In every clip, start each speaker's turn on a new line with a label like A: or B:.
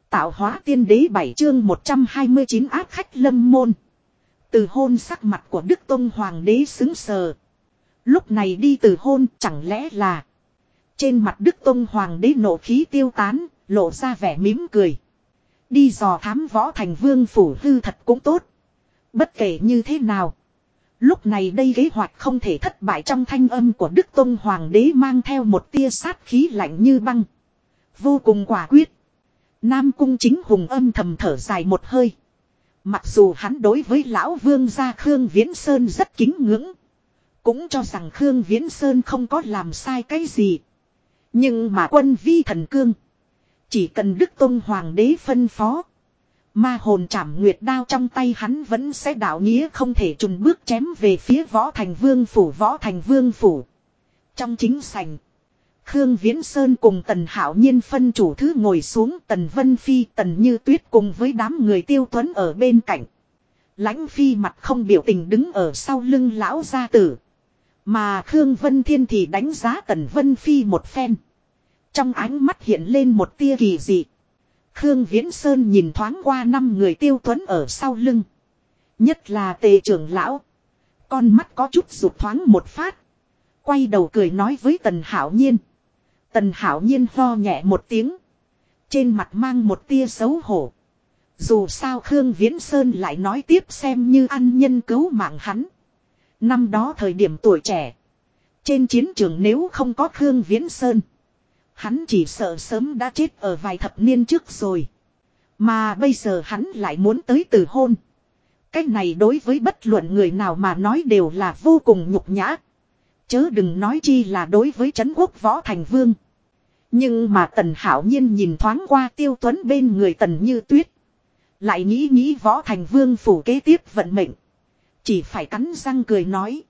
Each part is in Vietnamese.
A: Tạo hóa tiên đế 7 chương 129 ác khách lâm môn. Từ hôn sắc mặt của Đức Tông Hoàng đế sững sờ. Lúc này đi từ hôn chẳng lẽ là. Trên mặt Đức Tông Hoàng đế nộ khí tiêu tán, lộ ra vẻ mỉm cười. Đi dò thám Võ Thành Vương phủ hư thật cũng tốt. Bất kể như thế nào. Lúc này đây kế hoạch không thể thất bại, trong thanh âm của Đức Tông Hoàng đế mang theo một tia sát khí lạnh như băng. Vô cùng quả quyết. Nam Cung Chính Hùng âm thầm thở dài một hơi. Mặc dù hắn đối với lão vương gia Khương Viễn Sơn rất kính ngưỡng. Cũng cho rằng Khương Viễn Sơn không có làm sai cái gì. Nhưng mà quân vi thần cương. Chỉ cần Đức Tông Hoàng đế phân phó. Ma hồn trảm nguyệt đao trong tay hắn vẫn sẽ đạo nghĩa không thể chùn bước chém về phía Võ Thành Vương phủ. Võ Thành Vương phủ. Trong chính sảnh. Khương Viễn Sơn cùng Tần Hạo Nhiên phân chủ thứ ngồi xuống, Tần Vân Phi, Tần Như Tuyết cùng với đám người Tiêu Tuấn ở bên cạnh. Lãnh Phi mặt không biểu tình đứng ở sau lưng lão gia tử. Mà Khương Vân Thiên thì đánh giá Tần Vân Phi một phen. Trong ánh mắt hiện lên một tia kỳ dị. Khương Viễn Sơn nhìn thoáng qua 5 người Tiêu Tuấn ở sau lưng. Nhất là Tề trưởng lão. Con mắt có chút rụt thoáng một phát. Quay đầu cười nói với Tần Hạo Nhiên. Tần Hạo Nhiên ho nhẹ một tiếng. Trên mặt mang một tia xấu hổ. Dù sao Khương Viễn Sơn lại nói tiếp xem như ăn nhân cứu mạng hắn. Năm đó thời điểm tuổi trẻ. Trên chiến trường nếu không có Khương Viễn Sơn. Hắn chỉ sợ sớm đã chết ở vài thập niên trước rồi. Mà bây giờ hắn lại muốn tới từ hôn. Cái này đối với bất luận người nào mà nói đều là vô cùng nhục nhã. Chớ đừng nói chi là đối với trấn quốc Võ Thành Vương. Nhưng mà Tần Hạo Nhiên nhìn thoáng qua Tiêu Tuấn bên người Tần Như Tuyết. Lại nghĩ Võ Thành Vương phủ kế tiếp vận mệnh. Chỉ phải cắn răng cười nói.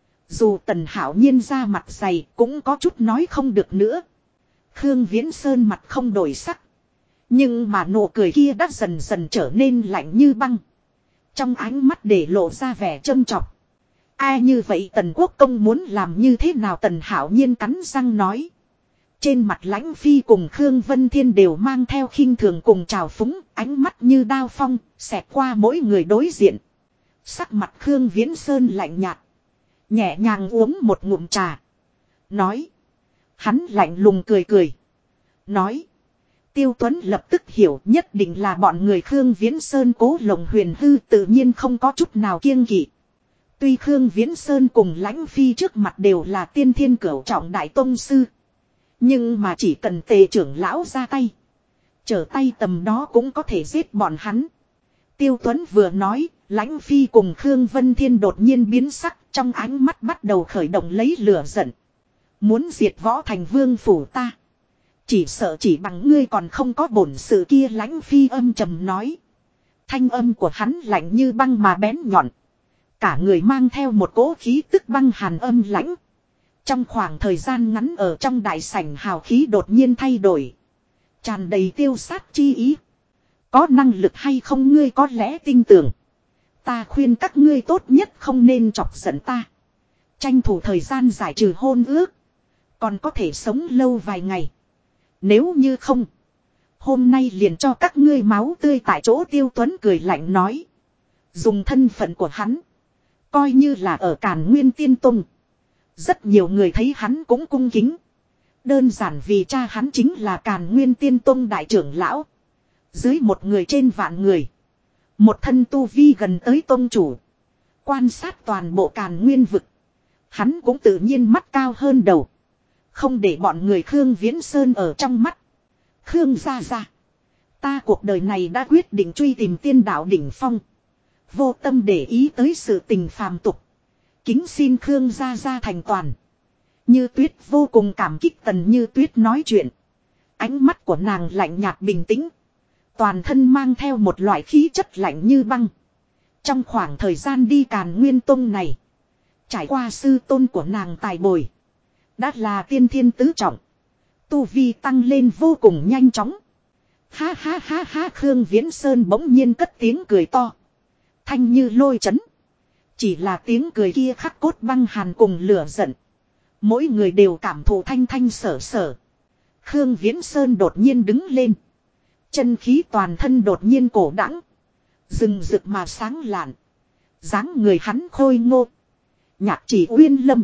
A: Dù Tần Hạo Nhiên ra mặt dày cũng có chút nói không được nữa. Khương Viễn Sơn mặt không đổi sắc. Nhưng mà nụ cười kia đã dần dần trở nên lạnh như băng. Trong ánh mắt để lộ ra vẻ châm chọc. Ai như vậy Tần Quốc Công muốn làm như thế nào? Tần Hạo Nhiên cắn răng nói. Trên mặt Lãnh Phi cùng Khương Vân Thiên đều mang theo khinh thường cùng trào phúng, ánh mắt như đao phong, xẹt qua mỗi người đối diện. Sắc mặt Khương Viễn Sơn lạnh nhạt. Nhẹ nhàng uống một ngụm trà. Nói. Hắn lạnh lùng cười cười. Nói. Tiêu Tuấn lập tức hiểu nhất định là bọn người Khương Viễn Sơn cố lộng huyền hư, tự nhiên không có chút nào kiêng kỵ. Tuy Khương Viễn Sơn cùng Lãnh Phi trước mặt đều là tiên thiên cửu trọng đại tông sư. Nhưng mà chỉ cần Tề trưởng lão ra tay. Trở tay tầm đó cũng có thể giết bọn hắn. Tiêu Tuấn vừa nói, Lãnh Phi cùng Khương Vân Thiên đột nhiên biến sắc, trong ánh mắt bắt đầu khởi động lấy lửa giận. Muốn diệt Võ Thành Vương phủ ta. Chỉ sợ chỉ bằng ngươi còn không có bổn sự kia. Lãnh Phi âm trầm nói. Thanh âm của hắn lạnh như băng mà bén nhọn. Cả người mang theo một cỗ khí tức băng hàn âm lãnh. Trong khoảng thời gian ngắn ở trong đại sảnh hào khí đột nhiên thay đổi. Tràn đầy tiêu sát chi ý. Có năng lực hay không ngươi có lẽ tin tưởng. Ta khuyên các ngươi tốt nhất không nên chọc giận ta. Tranh thủ thời gian giải trừ hôn ước. Còn có thể sống lâu vài ngày. Nếu như không. Hôm nay liền cho các ngươi máu tươi tại chỗ. Tiêu Tuấn cười lạnh nói. Dùng thân phận của hắn. Coi như là ở Càn Nguyên Tiên Tông. Rất nhiều người thấy hắn cũng cung kính. Đơn giản vì cha hắn chính là Càn Nguyên Tiên Tông đại trưởng lão. Dưới một người trên vạn người. Một thân tu vi gần tới tông chủ. Quan sát toàn bộ Càn Nguyên vực. Hắn cũng tự nhiên mắt cao hơn đầu. Không để bọn người Khương Viễn Sơn ở trong mắt. Khương gia gia. Ta cuộc đời này đã quyết định truy tìm tiên đạo đỉnh phong. Vô tâm để ý tới sự tình phàm tục. Kính xin Khương gia gia thành toàn. Như Tuyết vô cùng cảm kích. Tần Như Tuyết nói chuyện. Ánh mắt của nàng lạnh nhạt bình tĩnh. Toàn thân mang theo một loại khí chất lạnh như băng. Trong khoảng thời gian đi Càn Nguyên Tông này. Trải qua sư tôn của nàng tài bồi. Đã là tiên thiên tứ trọng. Tu vi tăng lên vô cùng nhanh chóng. Ha ha ha ha. Khương Viễn Sơn bỗng nhiên cất tiếng cười to. Thanh như lôi chấn. Chỉ là tiếng cười kia khắc cốt băng hàn cùng lửa giận. Mỗi người đều cảm thụ thanh thanh sở sở. Khương Viễn Sơn đột nhiên đứng lên. Chân khí toàn thân đột nhiên cổ đãng. Rừng rực mà sáng lạn. Dáng người hắn khôi ngô. Nhạc chỉ uyên lâm.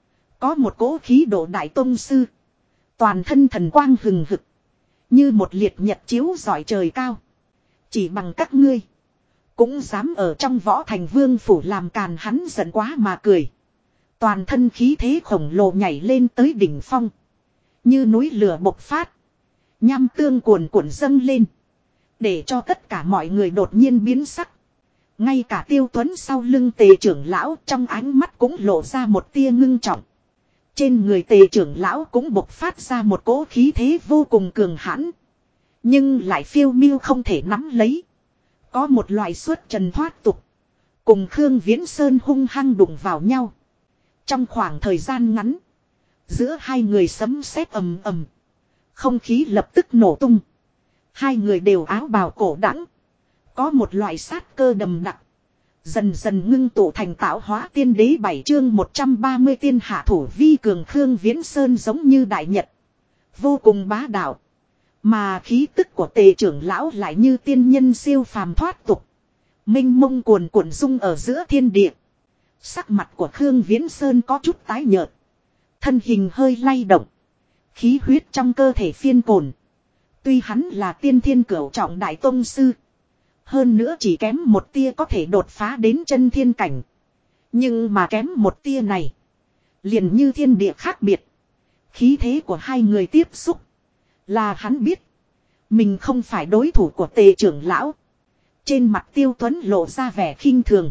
A: Có một cỗ khí độ đại tông sư. Toàn thân thần quang hừng hực. Như một liệt nhật chiếu rọi trời cao. Chỉ bằng các ngươi. Cũng dám ở trong võ thành vương phủ làm càn, hắn giận quá mà cười. Toàn thân khí thế khổng lồ nhảy lên tới đỉnh phong. Như núi lửa bộc phát. Nham tương cuồn cuộn dâng lên. Để cho tất cả mọi người đột nhiên biến sắc. Ngay cả Tiêu Tuấn sau lưng Tề trưởng lão trong ánh mắt cũng lộ ra một tia ngưng trọng. Trên người Tề trưởng lão cũng bộc phát ra một cỗ khí thế vô cùng cường hãn. Nhưng lại phiêu miêu không thể nắm lấy. Có một loại xuất trần thoát tục. Cùng Khương Viễn Sơn hung hăng đụng vào nhau. Trong khoảng thời gian ngắn. Giữa hai người sấm sét ầm ầm. Không khí lập tức nổ tung. Hai người đều áo bào cổ đãng. Có một loại sát cơ đầm đặc. Dần dần ngưng tụ thành tạo hóa tiên đế 7 chương 130 tiên hạ thủ vi cường. Khương Viễn Sơn giống như đại nhật. Vô cùng bá đạo. Mà khí tức của Tề trưởng lão lại như tiên nhân siêu phàm thoát tục. Minh mông cuồn cuộn rung ở giữa thiên địa. Sắc mặt của Khương Viễn Sơn có chút tái nhợt. Thân hình hơi lay động. Khí huyết trong cơ thể phiên cồn. Tuy hắn là tiên thiên cửu trọng đại tông sư. Hơn nữa chỉ kém một tia có thể đột phá đến chân thiên cảnh. Nhưng mà kém một tia này. Liền như thiên địa khác biệt. Khí thế của hai người tiếp xúc. Là hắn biết. Mình không phải đối thủ của Tề trưởng lão. Trên mặt Tiêu Tuấn lộ ra vẻ khinh thường.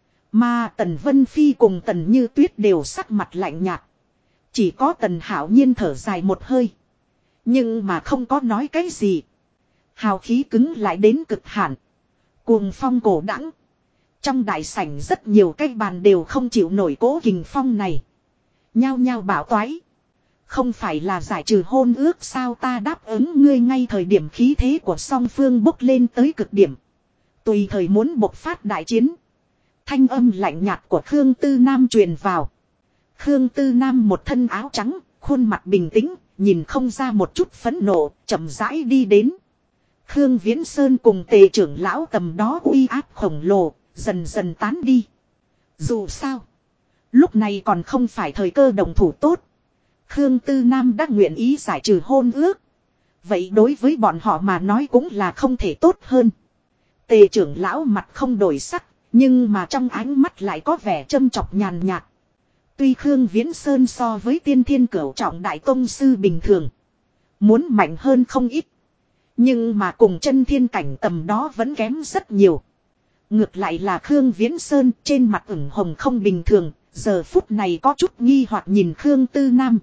A: Mà Tần Vân Phi cùng Tần Như Tuyết đều sắc mặt lạnh nhạt. Chỉ có Tần Hạo Nhiên thở dài một hơi. Nhưng mà không có nói cái gì. Hào khí cứng lại đến cực hạn. Cuồng phong cổ đãng. Trong đại sảnh rất nhiều cái bàn đều không chịu nổi cố kình phong này. Nhao nhao bảo toái. Không phải là giải trừ hôn ước sao, ta đáp ứng ngươi ngay thời điểm khí thế của song phương bốc lên tới cực điểm. Tùy thời muốn bộc phát đại chiến. Thanh âm lạnh nhạt của Khương Tư Nam truyền vào. Khương Tư Nam một thân áo trắng, khuôn mặt bình tĩnh, nhìn không ra một chút phẫn nộ, chậm rãi đi đến. Khương Viễn Sơn cùng Tề trưởng lão tầm đó uy áp khổng lồ, dần dần tán đi. Dù sao, lúc này còn không phải thời cơ động thủ tốt. Khương Tư Nam đã nguyện ý giải trừ hôn ước. Vậy đối với bọn họ mà nói cũng là không thể tốt hơn. Tề trưởng lão mặt không đổi sắc, nhưng mà trong ánh mắt lại có vẻ châm chọc nhàn nhạt. Tuy Khương Viễn Sơn so với tiên thiên cửu trọng đại tông sư bình thường. Muốn mạnh hơn không ít. Nhưng mà cùng chân thiên cảnh tầm đó vẫn kém rất nhiều. Ngược lại là Khương Viễn Sơn trên mặt ửng hồng không bình thường. Giờ phút này có chút nghi hoặc nhìn Khương Tư Nam.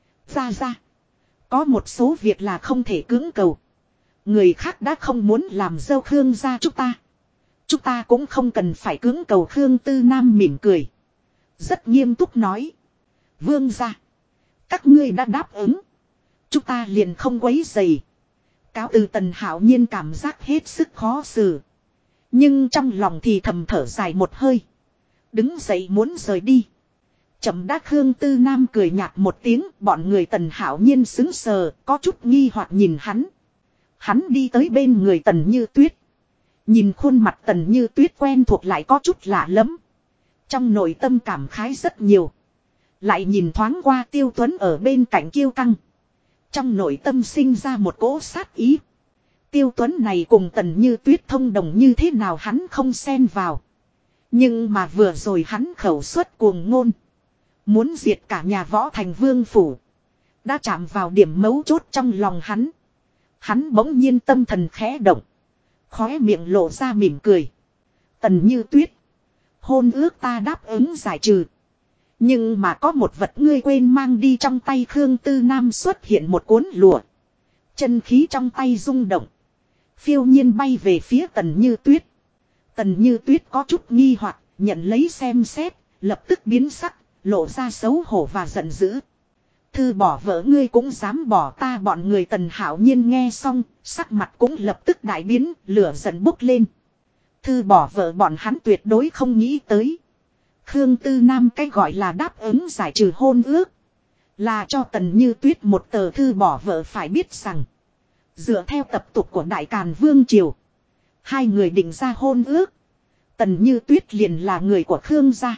A: Ra. Có một số việc là không thể cưỡng cầu. Người khác đã không muốn làm dâu Khương gia chúng ta. Chúng ta cũng không cần phải cưỡng cầu. Khương Tư Nam mỉm cười. Rất nghiêm túc nói. Vương gia. Các ngươi đã đáp ứng. Chúng ta liền không quấy rầy. Cáo từ Tần Hạo Nhiên cảm giác hết sức khó xử. Nhưng trong lòng thì thầm thở dài một hơi. Đứng dậy muốn rời đi. Chậm đã. Khương Tư Nam cười nhạt một tiếng. Bọn người Tần Hạo Nhiên sững sờ. Có chút nghi hoặc nhìn hắn. Hắn đi tới bên người Tần Như Tuyết. Nhìn khuôn mặt Tần Như Tuyết quen thuộc lại có chút lạ lắm. Trong nội tâm cảm khái rất nhiều. Lại nhìn thoáng qua Tiêu Tuấn ở bên cạnh kiêu căng. Trong nội tâm sinh ra một cỗ sát ý. Tiêu Tuấn này cùng Tần Như Tuyết thông đồng như thế nào hắn không xen vào. Nhưng mà vừa rồi hắn khẩu suất cuồng ngôn. Muốn diệt cả nhà võ thành vương phủ. Đã chạm vào điểm mấu chốt trong lòng hắn. Hắn bỗng nhiên tâm thần khẽ động. Khóe miệng lộ ra mỉm cười. Tần Như Tuyết. Hôn ước ta đáp ứng giải trừ. Nhưng mà có một vật ngươi quên mang đi. Trong tay Khương Tư Nam xuất hiện một cuốn lụa. Chân khí trong tay rung động. Phiêu nhiên bay về phía Tần Như Tuyết. Tần Như Tuyết có chút nghi hoặc, nhận lấy xem xét, lập tức biến sắc, lộ ra xấu hổ và giận dữ. Thư bỏ vợ ngươi cũng dám bỏ ta. Bọn người Tần Hạo Nhiên nghe xong, sắc mặt cũng lập tức đại biến, lửa giận bốc lên. Thư bỏ vợ bọn hắn tuyệt đối không nghĩ tới. Khương Tư Nam cái gọi là đáp ứng giải trừ hôn ước. Là cho Tần Như Tuyết một tờ thư bỏ vợ, phải biết rằng. Dựa theo tập tục của Đại Càn Vương Triều. Hai người định ra hôn ước. Tần Như Tuyết liền là người của Khương gia.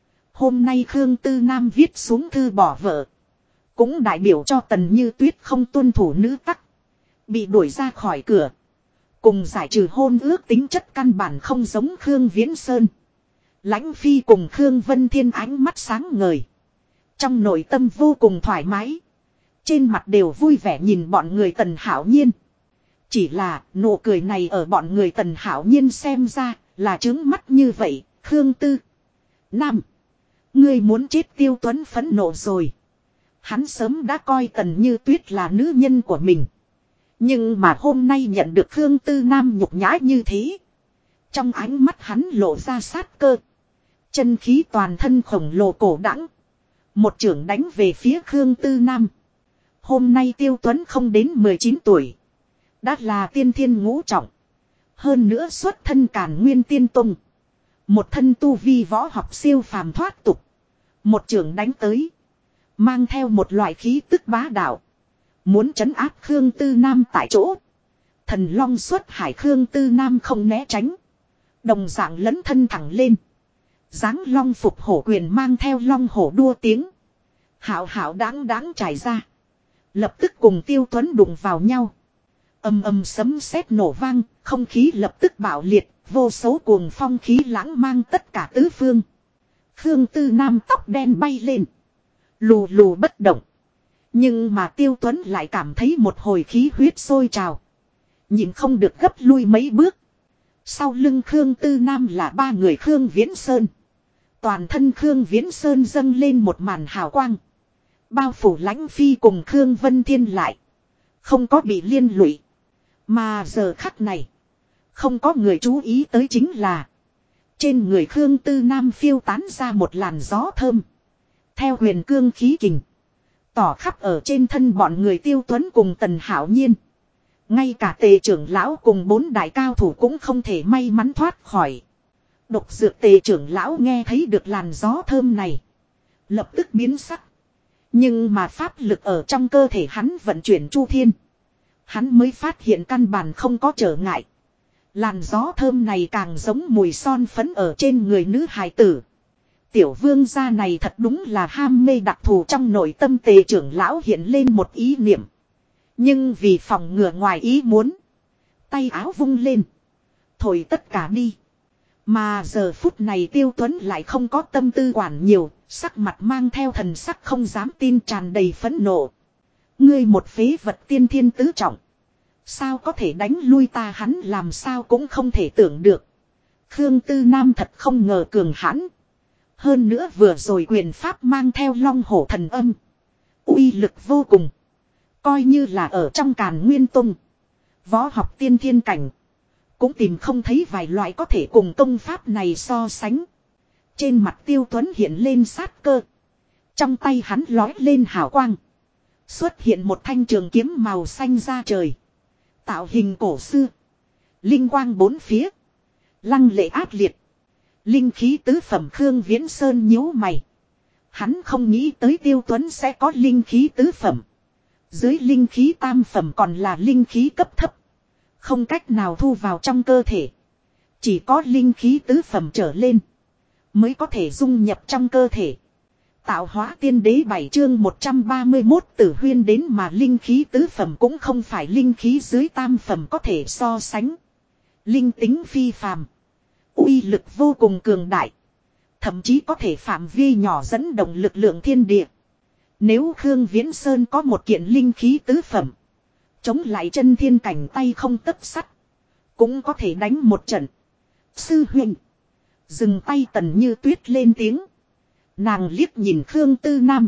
A: Hôm nay Khương Tư Nam viết xuống thư bỏ vợ. Cũng đại biểu cho Tần Như Tuyết không tuân thủ nữ tắc. Bị đuổi ra khỏi cửa. Cùng giải trừ hôn ước tính chất căn bản không giống Khương Viễn Sơn. Lãnh Phi cùng Khương Vân Thiên ánh mắt sáng ngời. Trong nội tâm vô cùng thoải mái. Trên mặt đều vui vẻ nhìn bọn người Tần Hảo Nhiên. Chỉ là nụ cười này ở bọn người Tần Hảo Nhiên xem ra là trướng mắt như vậy. Khương Tư Nam, ngươi muốn chết. Tiêu Tuấn phẫn nộ rồi. Hắn sớm đã coi Tần Như Tuyết là nữ nhân của mình. Nhưng mà hôm nay nhận được Khương Tư Nam nhục nhã như thế. Trong ánh mắt hắn lộ ra sát cơ. Chân khí toàn thân khổng lồ cổ đẳng. Một chưởng đánh về phía Khương Tư Nam. Hôm nay Tiêu Tuấn không đến 19 tuổi. Đã là tiên thiên ngũ trọng. Hơn nữa xuất thân Càn Nguyên Tiên Tông. Một thân tu vi võ học siêu phàm thoát tục. Một chưởng đánh tới. Mang theo một loại khí tức bá đạo. Muốn trấn áp Khương Tư Nam tại chỗ. Thần Long xuất hải Khương Tư Nam không né tránh. Đồng dạng lấn thân thẳng lên. Giáng long phục hổ quyền mang theo long hổ đua tiếng. Hảo hảo đáng đáng trải ra. Lập tức cùng Tiêu Tuấn đụng vào nhau. Âm âm sấm sét nổ vang, không khí lập tức bạo liệt, vô số cuồng phong khí lãng mang tất cả tứ phương. Khương Tư Nam tóc đen bay lên. Lù lù bất động. Nhưng mà Tiêu Tuấn lại cảm thấy một hồi khí huyết sôi trào. Nhìn không được gấp lui mấy bước. Sau lưng Khương Tư Nam là ba người Khương Viễn Sơn. Toàn thân Khương Viễn Sơn dâng lên một màn hào quang. Bao phủ Lãnh Phi cùng Khương Vân Thiên lại. Không có bị liên lụy. Mà giờ khắc này. Không có người chú ý tới chính là. Trên người Khương Tư Nam phiêu tán ra một làn gió thơm. Theo huyền cương khí kình. Tỏ khắp ở trên thân bọn người Tiêu Tuấn cùng Tần Hảo Nhiên. Ngay cả Tề trưởng lão cùng 4 đại cao thủ cũng không thể may mắn thoát khỏi. Độc dược Tề trưởng lão nghe thấy được làn gió thơm này. Lập tức biến sắc. Nhưng mà pháp lực ở trong cơ thể hắn vận chuyển chu thiên. Hắn mới phát hiện căn bản không có trở ngại. Làn gió thơm này càng giống mùi son phấn ở trên người nữ hài tử. Tiểu vương gia này thật đúng là ham mê đặc thù. Trong nội tâm Tề trưởng lão hiện lên một ý niệm. Nhưng vì phòng ngừa ngoài ý muốn. Tay áo vung lên. Thổi tất cả đi. Mà giờ phút này Tiêu Tuấn lại không có tâm tư quản nhiều. Sắc mặt mang theo thần sắc không dám tin tràn đầy phẫn nộ. Ngươi một phế vật tiên thiên tứ trọng. Sao có thể đánh lui ta, hắn làm sao cũng không thể tưởng được. Khương Tư Nam thật không ngờ cường hãn. Hơn nữa vừa rồi quyền pháp mang theo long hổ thần âm. Uy lực vô cùng. Coi như là ở trong Càn Nguyên Tông. Võ học tiên thiên cảnh. Cũng tìm không thấy vài loại có thể cùng công pháp này so sánh. Trên mặt Tiêu Tuấn hiện lên sát cơ. Trong tay hắn lói lên hào quang. Xuất hiện một thanh trường kiếm màu xanh ra trời. Tạo hình cổ xưa. Linh quang bốn phía. Lăng lệ ác liệt. Linh khí tứ phẩm Khương Viễn Sơn nhíu mày. Hắn không nghĩ tới Tiêu Tuấn sẽ có linh khí tứ phẩm. Dưới linh khí tam phẩm còn là linh khí cấp thấp. Không cách nào thu vào trong cơ thể. Chỉ có linh khí tứ phẩm trở lên. Mới có thể dung nhập trong cơ thể. Tạo hóa tiên đế 7 chương 131 Tử Huyên đến mà linh khí tứ phẩm cũng không phải linh khí dưới tam phẩm có thể so sánh. Linh tính phi phàm. Uy lực vô cùng cường đại. Thậm chí có thể phạm vi nhỏ dẫn động lực lượng thiên địa. Nếu Khương Viễn Sơn có một kiện linh khí tứ phẩm. Chống lại chân thiên cảnh tay không tấc sắt. Cũng có thể đánh một trận. Sư huynh. Dừng tay Tần Như Tuyết lên tiếng. Nàng liếc nhìn Khương Tư Nam.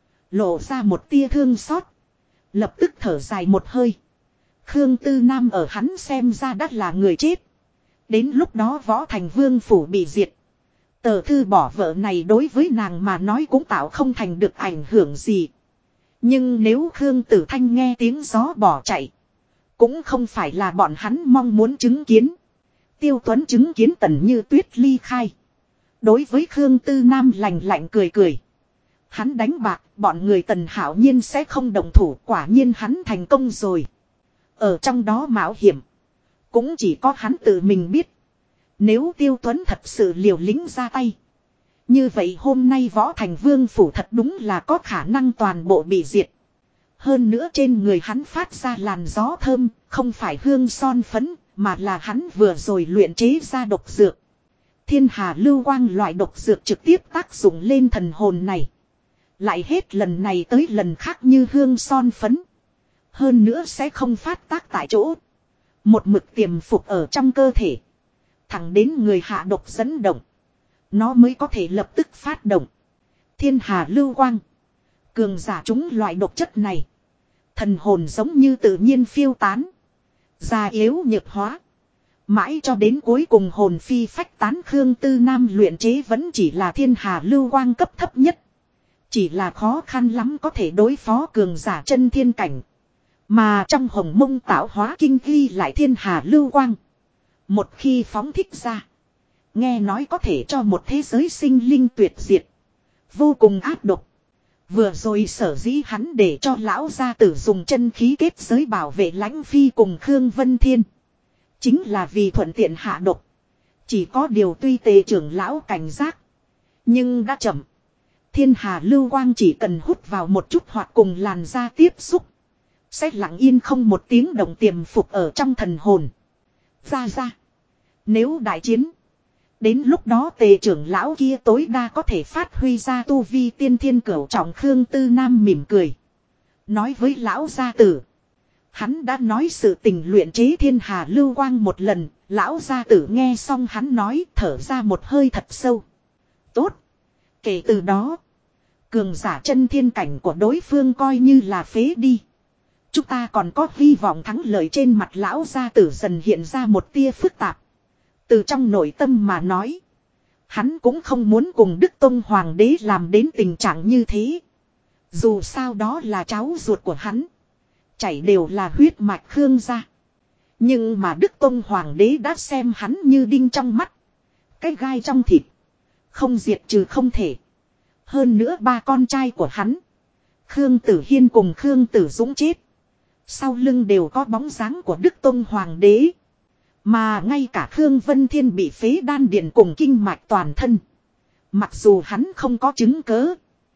A: Lộ ra một tia thương xót. Lập tức thở dài một hơi. Khương Tư Nam ở hắn xem ra đã là người chết. Đến lúc đó Võ Thành Vương phủ bị diệt. Tờ thư bỏ vợ này đối với nàng mà nói cũng tạo không thành được ảnh hưởng gì. Nhưng nếu Khương Tử Thanh nghe tiếng gió bỏ chạy. Cũng không phải là bọn hắn mong muốn chứng kiến. Tiêu Tuấn chứng kiến Tần Như Tuyết ly khai. Đối với Khương Tư Nam lạnh lạnh cười cười. Hắn đánh bạc, bọn người Tần Hảo Nhiên sẽ không đồng thủ, quả nhiên hắn thành công rồi. Ở trong đó mạo hiểm. Cũng chỉ có hắn tự mình biết. Nếu Tiêu Tuấn thật sự liều lĩnh ra tay. Như vậy hôm nay Võ Thành Vương phủ thật đúng là có khả năng toàn bộ bị diệt. Hơn nữa trên người hắn phát ra làn gió thơm, không phải hương son phấn, mà là hắn vừa rồi luyện chế ra độc dược. Thiên Hà Lưu Quang loại độc dược trực tiếp tác dụng lên thần hồn này. Lại hết lần này tới lần khác như hương son phấn. Hơn nữa sẽ không phát tác tại chỗ. Một mực tiềm phục ở trong cơ thể. Thẳng đến người hạ độc dẫn động. Nó mới có thể lập tức phát động. Thiên Hà Lưu Quang. Cường giả chúng loại độc chất này. Thần hồn giống như tự nhiên phiêu tán. Già yếu nhược hóa. Mãi cho đến cuối cùng hồn phi phách tán Khương Tư Nam luyện chế vẫn chỉ là Thiên Hà Lưu Quang cấp thấp nhất. Chỉ là khó khăn lắm có thể đối phó cường giả chân thiên cảnh. Mà trong Hồng Mông tạo hóa kinh ghi lại Thiên Hà Lưu Quang. Một khi phóng thích ra. Nghe nói có thể cho một thế giới sinh linh tuyệt diệt. Vô cùng ác độc. Vừa rồi sở dĩ hắn để cho lão gia tử dùng chân khí kết giới bảo vệ Lãnh Phi cùng Khương Vân Thiên. Chính là vì thuận tiện hạ độc. Chỉ có điều tuy tề trưởng lão cảnh giác. Nhưng đã chậm. Thiên Hà Lưu Quang chỉ cần hút vào một chút hoặc cùng làn da tiếp xúc. Sẽ lặng yên không một tiếng động tiềm phục ở trong thần hồn. Ra. Nếu đại chiến. Đến lúc đó tề trưởng lão kia tối đa có thể phát huy ra tu vi tiên thiên cửu trọng. Khương Tư Nam mỉm cười. Nói với lão gia tử. Hắn đã nói sự tình luyện chế Thiên Hà Lưu Quang một lần. Lão gia tử nghe xong hắn nói thở ra một hơi thật sâu. Tốt. Kể từ đó. Cường giả chân thiên cảnh của đối phương coi như là phế đi. Chúng ta còn có hy vọng thắng lợi. Trên mặt lão gia tử dần hiện ra một tia phức tạp. Từ trong nội tâm mà nói. Hắn cũng không muốn cùng Đức Tông Hoàng đế làm đến tình trạng như thế. Dù sao đó là cháu ruột của hắn. Chảy đều là huyết mạch Khương gia. Nhưng mà Đức Tông Hoàng đế đã xem hắn như đinh trong mắt. Cái gai trong thịt. Không diệt trừ không thể. Hơn nữa ba con trai của hắn. Khương Tử Hiên cùng Khương Tử Dũng chết. Sau lưng đều có bóng dáng của Đức Tông Hoàng đế. Mà ngay cả Khương Vân Thiên bị phế đan điện cùng kinh mạch toàn thân. Mặc dù hắn không có chứng cớ.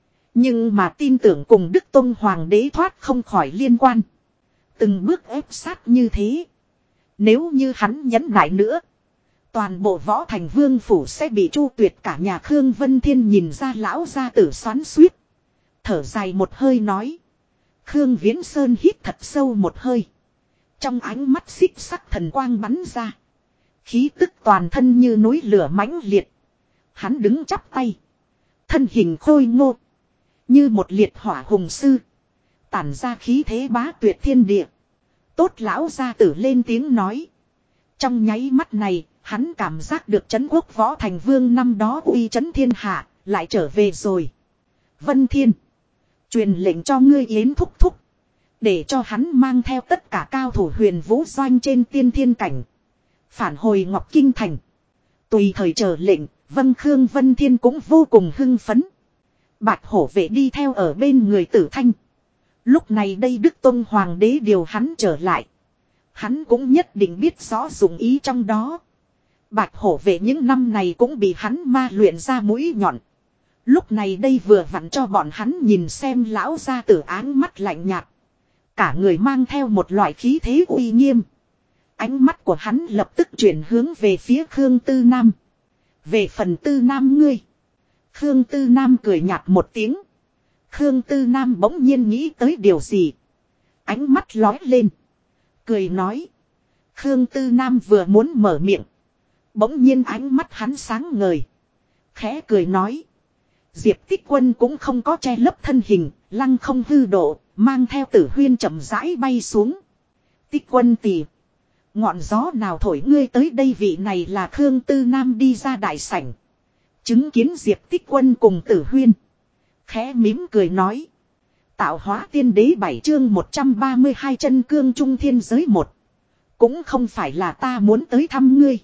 A: Nhưng mà tin tưởng cùng Đức Tông Hoàng đế thoát không khỏi liên quan. Từng bước ép sát như thế. Nếu như hắn nhẫn nại nữa. Toàn bộ Võ Thành Vương phủ sẽ bị chu tuyệt cả nhà. Khương Vân Thiên nhìn ra lão gia tử xoắn xuýt. Thở dài một hơi nói. Khương Viễn Sơn hít thật sâu một hơi. Trong ánh mắt xích sắc thần quang bắn ra. Khí tức toàn thân như núi lửa mãnh liệt. Hắn đứng chắp tay. Thân hình khôi ngô. Như một liệt hỏa hùng sư. Tản ra khí thế bá tuyệt thiên địa. Tốt lão gia tử lên tiếng nói. Trong nháy mắt này, hắn cảm giác được trấn quốc Võ Thành Vương năm đó uy trấn thiên hạ, lại trở về rồi. Vân Thiên. Truyền lệnh cho ngươi Yến thúc thúc. Để cho hắn mang theo tất cả cao thủ Huyền Vũ Doanh trên tiên thiên cảnh. Phản hồi Ngọc Kinh Thành. Tùy thời chờ lệnh, vâng. Khương Vân Thiên cũng vô cùng hưng phấn. Bạch hổ vệ đi theo ở bên người Tử Thanh. Lúc này đây Đức Tông Hoàng đế điều hắn trở lại. Hắn cũng nhất định biết rõ dụng ý trong đó. Bạch hổ vệ những năm này cũng bị hắn ma luyện ra mũi nhọn. Lúc này đây vừa vặn cho bọn hắn nhìn xem lão gia tử áng mắt lạnh nhạt. Cả người mang theo một loại khí thế uy nghiêm. Ánh mắt của hắn lập tức chuyển hướng về phía Khương Tư Nam. Về phần Tư Nam ngươi. Khương Tư Nam cười nhạt một tiếng. Khương Tư Nam bỗng nhiên nghĩ tới điều gì. Ánh mắt lóe lên. Cười nói. Khương Tư Nam vừa muốn mở miệng. Bỗng nhiên ánh mắt hắn sáng ngời. Khẽ cười nói. Diệp Tích Quân cũng không có che lấp thân hình. Lăng không hư độ. Mang theo Tử Huyên chậm rãi bay xuống. Tích Quân tỷ. Ngọn gió nào thổi ngươi tới đây. Vị này là Khương Tư Nam đi ra đại sảnh. Chứng kiến Diệp Tích Quân cùng Tử Huyên. Khẽ mím cười nói. Tạo hóa tiên đế 7 chương 132 chân cương trung thiên giới 1. Cũng không phải là ta muốn tới thăm ngươi.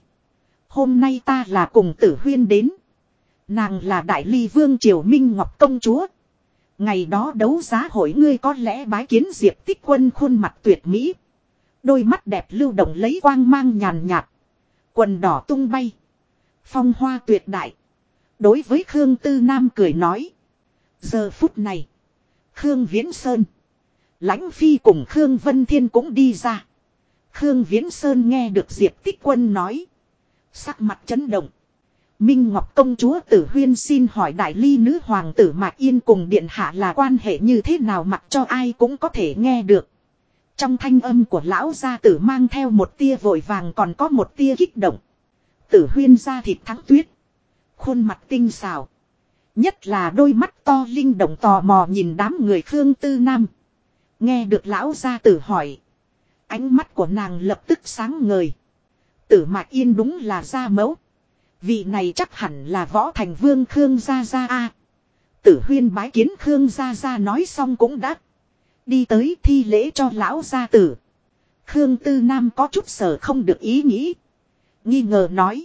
A: Hôm nay ta là cùng Tử Huyên đến. Nàng là Đại Ly Vương Triều Minh Ngọc Công Chúa. Ngày đó đấu giá hội ngươi có lẽ bái kiến Diệp Tích Quân khuôn mặt tuyệt mỹ. Đôi mắt đẹp lưu động lấy quang mang nhàn nhạt. Quần đỏ tung bay. Phong hoa tuyệt đại. Đối với Khương Tư Nam cười nói. Giờ phút này. Khương Viễn Sơn. Lãnh Phi cùng Khương Vân Thiên cũng đi ra. Khương Viễn Sơn nghe được Diệp Tích Quân nói. Sắc mặt chấn động. Minh Ngọc công chúa Tử Huyên xin hỏi đại ly nữ hoàng tử Mạc Yên cùng điện hạ là quan hệ như thế nào, mặc cho ai cũng có thể nghe được. Trong thanh âm của lão gia tử mang theo một tia vội vàng còn có một tia kích động. Tử Huyên da thịt thắng tuyết. Khuôn mặt tinh xảo. Nhất là đôi mắt to linh động tò mò nhìn đám người Khương Tư Nam. Nghe được lão gia tử hỏi. Ánh mắt của nàng lập tức sáng ngời. Tử Mạc Yên đúng là gia mẫu. Vị này chắc hẳn là Võ Thành Vương Khương Gia Gia a. Tử Huyên bái kiến Khương Gia Gia nói xong cũng đã đi tới thi lễ cho lão gia tử. Khương Tư Nam có chút sở không được ý nghĩ. Nghi ngờ nói.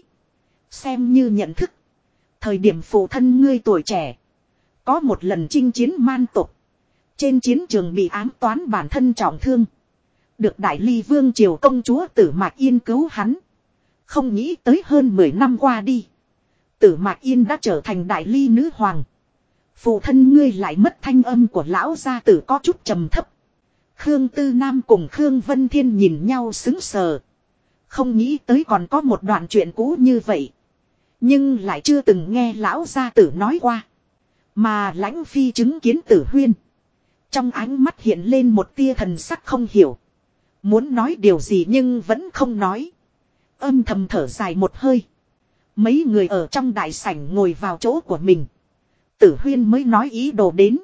A: Xem như nhận thức. Thời điểm phụ thân ngươi tuổi trẻ. Có một lần chinh chiến man tộc. Trên chiến trường bị ám toán bản thân trọng thương. Được đại ly vương triều công chúa Tử Mạc Yên cứu hắn. Không nghĩ tới hơn 10 năm qua đi. Tử Mạc Yên đã trở thành đại ly nữ hoàng. Phụ thân ngươi lại mất, thanh âm của lão gia tử có chút trầm thấp. Khương Tư Nam cùng Khương Vân Thiên nhìn nhau sững sờ. Không nghĩ tới còn có một đoạn chuyện cũ như vậy. Nhưng lại chưa từng nghe lão gia tử nói qua. Mà Lãnh Phi chứng kiến Tử Huyên. Trong ánh mắt hiện lên một tia thần sắc không hiểu. Muốn nói điều gì nhưng vẫn không nói. Âm thầm thở dài một hơi. Mấy người ở trong đại sảnh ngồi vào chỗ của mình. Tử Huyên mới nói ý đồ đến.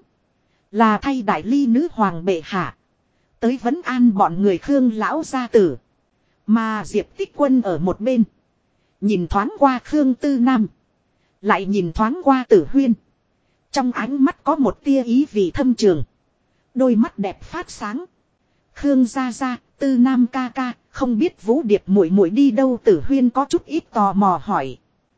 A: Là thay đại ly nữ hoàng bệ hạ. Tới vấn an bọn người Khương lão gia tử. Mà Diệp Tích Quân ở một bên. Nhìn thoáng qua Khương Tư Nam. Lại nhìn thoáng qua Tử Huyên. Trong ánh mắt có một tia ý vị thâm trường. Đôi mắt đẹp phát sáng. Khương Gia Gia, Tư Nam ca ca, không biết Vũ Điệp muội muội đi đâu. Tử Huyên có chút ít tò mò hỏi.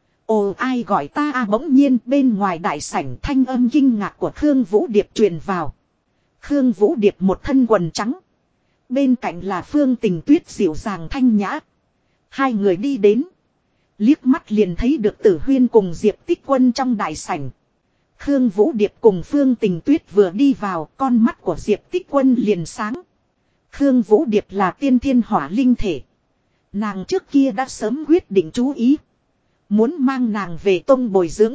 A: Ồ, ai gọi ta à? Bỗng nhiên bên ngoài đại sảnh thanh âm kinh ngạc của Khương Vũ Điệp truyền vào. Khương Vũ Điệp một thân quần trắng. Bên cạnh là Phương Tình Tuyết dịu dàng thanh nhã. Hai người đi đến. Liếc mắt liền thấy được Tử Huyên cùng Diệp Tích Quân trong đại sảnh. Khương Vũ Điệp cùng Phương Tình Tuyết vừa đi vào, con mắt của Diệp Tích Quân liền sáng. Khương Vũ Điệp là tiên thiên hỏa linh thể. Nàng trước kia đã sớm quyết định chú ý. Muốn mang nàng về tông bồi dưỡng.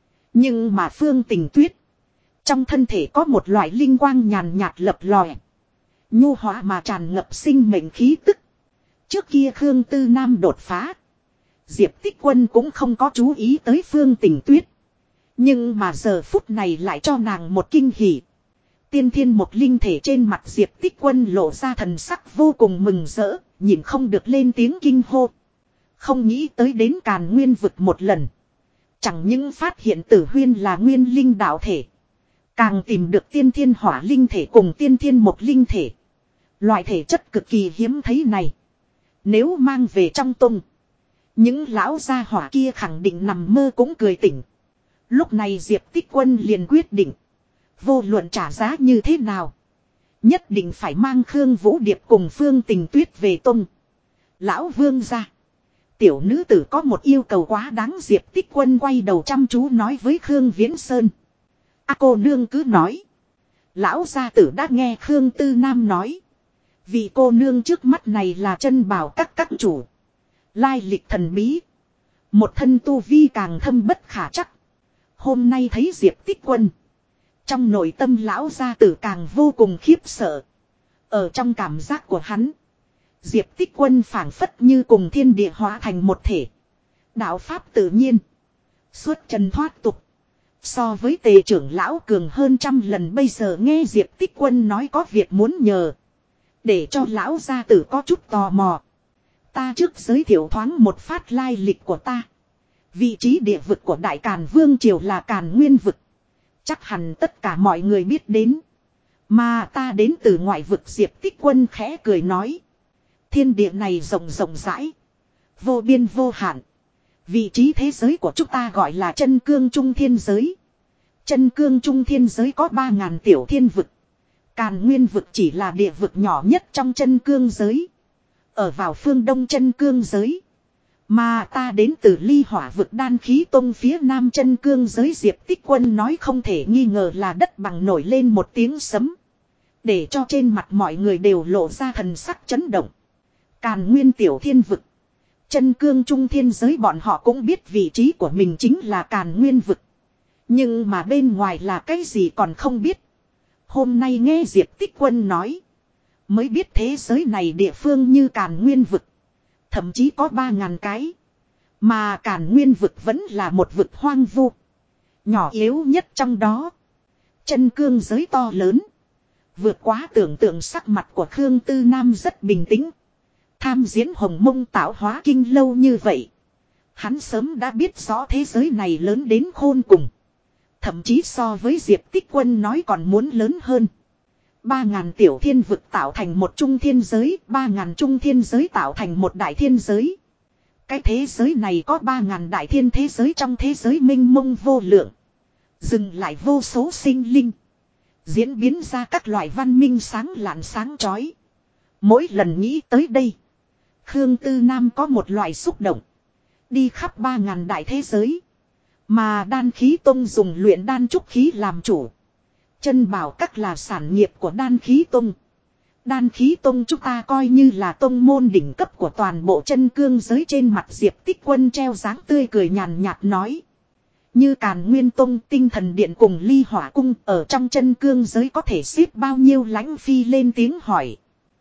A: Nhưng mà Phương Tình Tuyết. Trong thân thể có một loại linh quang nhàn nhạt lập lòe. Nhu hóa mà tràn ngập sinh mệnh khí tức. Trước kia Khương Tư Nam đột phá. Diệp Tích Quân cũng không có chú ý tới Phương Tình Tuyết. Nhưng mà giờ phút này lại cho nàng một kinh hỉ. Tiên thiên một linh thể trên mặt Diệp Tích Quân lộ ra thần sắc vô cùng mừng rỡ. Nhìn không được lên tiếng kinh hô. Không nghĩ tới đến Càn Nguyên vực một lần. Chẳng những phát hiện Tử Huyên là nguyên linh đạo thể. Càng tìm được tiên thiên hỏa linh thể cùng tiên thiên một linh thể. Loại thể chất cực kỳ hiếm thấy này. Nếu mang về trong tông. Những lão gia hỏa kia khẳng định nằm mơ cũng cười tỉnh. Lúc này Diệp Tích Quân liền quyết định. Vô luận trả giá như thế nào. Nhất định phải mang Khương Vũ Điệp cùng Phương Tình Tuyết về tông. Lão vương gia. Tiểu nữ tử có một yêu cầu quá đáng. Diệp Tích Quân quay đầu chăm chú nói với Khương Viễn Sơn. Cô nương cứ nói. Lão gia tử đã nghe Khương Tư Nam nói. Vì cô nương trước mắt này là chân bảo các chủ. Lai lịch thần bí. Một thân tu vi càng thâm bất khả chắc. Hôm nay thấy Diệp Tích Quân. Trong nội tâm lão gia tử càng vô cùng khiếp sợ. Ở trong cảm giác của hắn. Diệp Tích Quân phảng phất như cùng thiên địa hóa thành một thể. Đạo pháp tự nhiên. Xuất trần thoát tục. So với Tề trưởng lão cường hơn trăm lần. Bây giờ nghe Diệp Tích Quân nói có việc muốn nhờ. Để cho lão gia tử có chút tò mò. Ta trước giới thiệu thoáng một phát lai lịch của ta. Vị trí địa vực của Đại Càn Vương Triều là Càn Nguyên vực. Chắc hẳn tất cả mọi người biết đến. Mà ta đến từ ngoại vực. Diệp Tích Quân khẽ cười nói. Thiên địa này rộng rộng rãi. Vô biên vô hạn. Vị trí thế giới của chúng ta gọi là chân cương trung thiên giới. Chân cương trung thiên giới có 3.000 tiểu thiên vực. Càn Nguyên vực chỉ là địa vực nhỏ nhất trong chân cương giới. Ở vào phương đông chân cương giới. Mà ta đến từ ly hỏa vực đan khí tông phía nam chân cương giới Diệp Tích Quân nói không thể nghi ngờ là đất bằng nổi lên một tiếng sấm. Để cho trên mặt mọi người đều lộ ra thần sắc chấn động. Càn nguyên tiểu thiên vực. Chân cương trung thiên giới bọn họ cũng biết vị trí của mình chính là càn nguyên vực. Nhưng mà bên ngoài là cái gì còn không biết. Hôm nay nghe Diệp Tích Quân nói. Mới biết thế giới này địa phương như càn nguyên vực. Thậm chí có 3.000 cái. Mà càn nguyên vực vẫn là một vực hoang vu. Nhỏ yếu nhất trong đó. Chân cương giới to lớn. Vượt quá tưởng tượng sắc mặt của Khương Tư Nam rất bình tĩnh. Tham diễn hồng mông tạo hóa kinh lâu như vậy. Hắn sớm đã biết rõ thế giới này lớn đến khôn cùng. Thậm chí so với Diệp Tích Quân nói còn muốn lớn hơn. 3.000 tiểu thiên vực tạo thành một trung thiên giới, 3.000 trung thiên giới tạo thành một đại thiên giới. Cái thế giới này có 3.000 đại thiên thế giới trong thế giới minh mông vô lượng. Dừng lại vô số sinh linh. Diễn biến ra các loại văn minh sáng lạn sáng chói. Mỗi lần nghĩ tới đây. Khương Tư Nam có một loại xúc động. Đi khắp 3.000 đại thế giới. Mà đan khí tông dùng luyện đan trúc khí làm chủ. Chân bảo các là sản nghiệp của đan khí tông. Đan khí tông chúng ta coi như là tông môn đỉnh cấp của toàn bộ chân cương giới trên mặt Diệp Tích Quân treo dáng tươi cười nhàn nhạt nói. Như Càn Nguyên Tông tinh thần điện cùng ly hỏa cung ở trong chân cương giới có thể xếp bao nhiêu lãnh phi lên tiếng hỏi.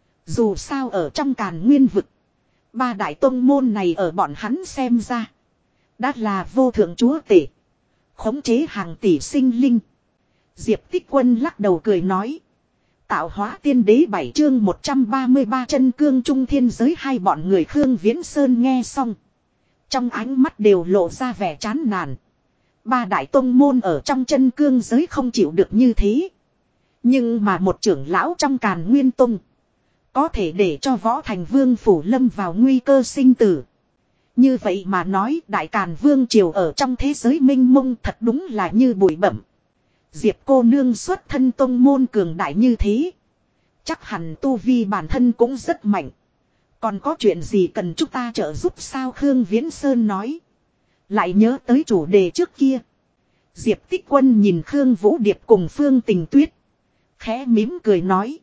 A: Dù sao ở trong Càn Nguyên vực. Ba đại tông môn này ở bọn hắn xem ra. Đã là vô thượng chúa tể. Khống chế hàng tỷ sinh linh. Diệp Tích Quân lắc đầu cười nói. Tạo hóa tiên đế 7 chương 133 chân cương trung thiên giới hai bọn người Khương Viễn Sơn nghe xong. Trong ánh mắt đều lộ ra vẻ chán nản. Ba đại tông môn ở trong chân cương giới không chịu được như thế. Nhưng mà một trưởng lão trong Càn Nguyên Tông. Có thể để cho Võ Thành Vương phủ lâm vào nguy cơ sinh tử. Như vậy mà nói đại Càn Vương triều ở trong thế giới minh mông thật đúng là như bụi bẩm. Diệp cô nương xuất thân tông môn cường đại như thế. Chắc hẳn tu vi bản thân cũng rất mạnh. Còn có chuyện gì cần chúng ta trợ giúp sao Khương Viễn Sơn nói. Lại nhớ tới chủ đề trước kia. Diệp Tích Quân nhìn Khương Vũ Điệp cùng Phương Tình Tuyết. Khẽ mím cười nói.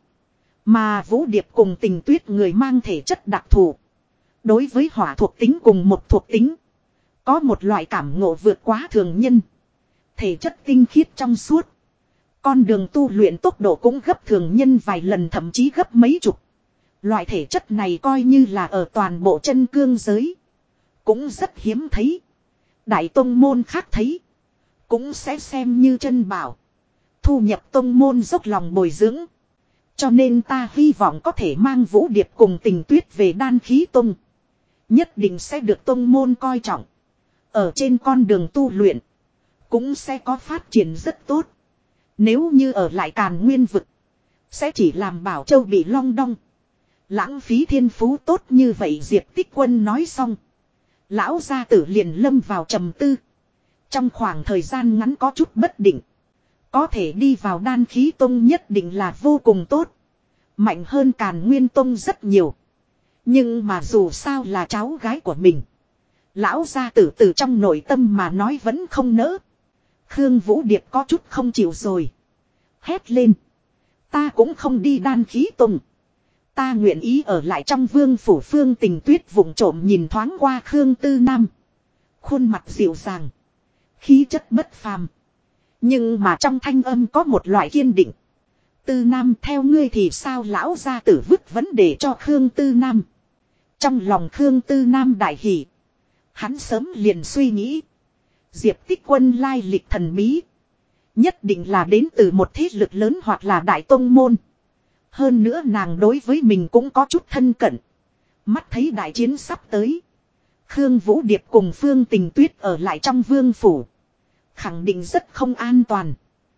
A: Mà Vũ Điệp cùng Tình Tuyết người mang thể chất đặc thù. Đối với hỏa thuộc tính cùng một thuộc tính. Có một loại cảm ngộ vượt quá thường nhân. Thể chất tinh khiết trong suốt. Con đường tu luyện tốc độ cũng gấp thường nhân vài lần thậm chí gấp mấy chục. Loại thể chất này coi như là ở toàn bộ chân cương giới. Cũng rất hiếm thấy. Đại tông môn khác thấy. Cũng sẽ xem như chân bảo. Thu nhập tông môn dốc lòng bồi dưỡng. Cho nên ta hy vọng có thể mang Vũ Điệp cùng Tình Tuyết về đan khí tông. Nhất định sẽ được tông môn coi trọng. Ở trên con đường tu luyện. Cũng sẽ có phát triển rất tốt. Nếu như ở lại Càn Nguyên vực. Sẽ chỉ làm Bảo Châu bị long đong. Lãng phí thiên phú tốt như vậy Diệp Tích Quân nói xong. Lão gia tử liền lâm vào trầm tư. Trong khoảng thời gian ngắn có chút bất định. Có thể đi vào đan khí tông nhất định là vô cùng tốt. Mạnh hơn Càn Nguyên tông rất nhiều. Nhưng mà dù sao là cháu gái của mình. Lão gia tử từ trong nội tâm mà nói vẫn không nỡ. Khương Vũ Điệp có chút không chịu rồi. Hét lên. Ta cũng không đi đan khí tông. Ta nguyện ý ở lại trong vương phủ Phương Tình Tuyết vụng trộm nhìn thoáng qua Khương Tư Nam. Khuôn mặt dịu dàng. Khí chất bất phàm. Nhưng mà trong thanh âm có một loại kiên định. Tư Nam theo ngươi thì sao lão gia tử vứt vấn đề cho Khương Tư Nam. Trong lòng Khương Tư Nam đại hỉ. Hắn sớm liền suy nghĩ. Diệp Tích Quân lai lịch thần bí. Nhất định là đến từ một thế lực lớn hoặc là đại tông môn. Hơn nữa nàng đối với mình cũng có chút thân cận. Mắt thấy đại chiến sắp tới. Khương Vũ Điệp cùng Phương Tình Tuyết ở lại trong vương phủ. Khẳng định rất không an toàn.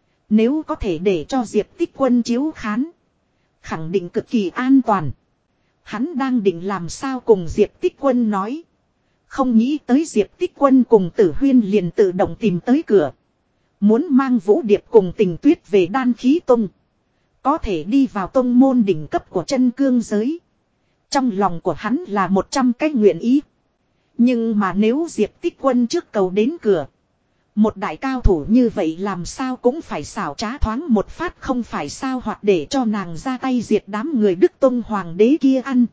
A: Nếu có thể để cho Diệp Tích Quân chiếu khán. Khẳng định cực kỳ an toàn. Hắn đang định làm sao cùng Diệp Tích Quân nói. Không nghĩ tới Diệp Tích Quân cùng Tử Huyên liền tự động tìm tới cửa. Muốn mang Vũ Điệp cùng Tình Tuyết về đan khí tông. Có thể đi vào tông môn đỉnh cấp của chân cương giới. Trong lòng của hắn là 100 cái nguyện ý. Nhưng mà nếu Diệp Tích Quân trước cầu đến cửa. Một đại cao thủ như vậy làm sao cũng phải xảo trá thoáng một phát không phải sao, hoặc để cho nàng ra tay diệt đám người Đức Tông Hoàng đế kia ăn.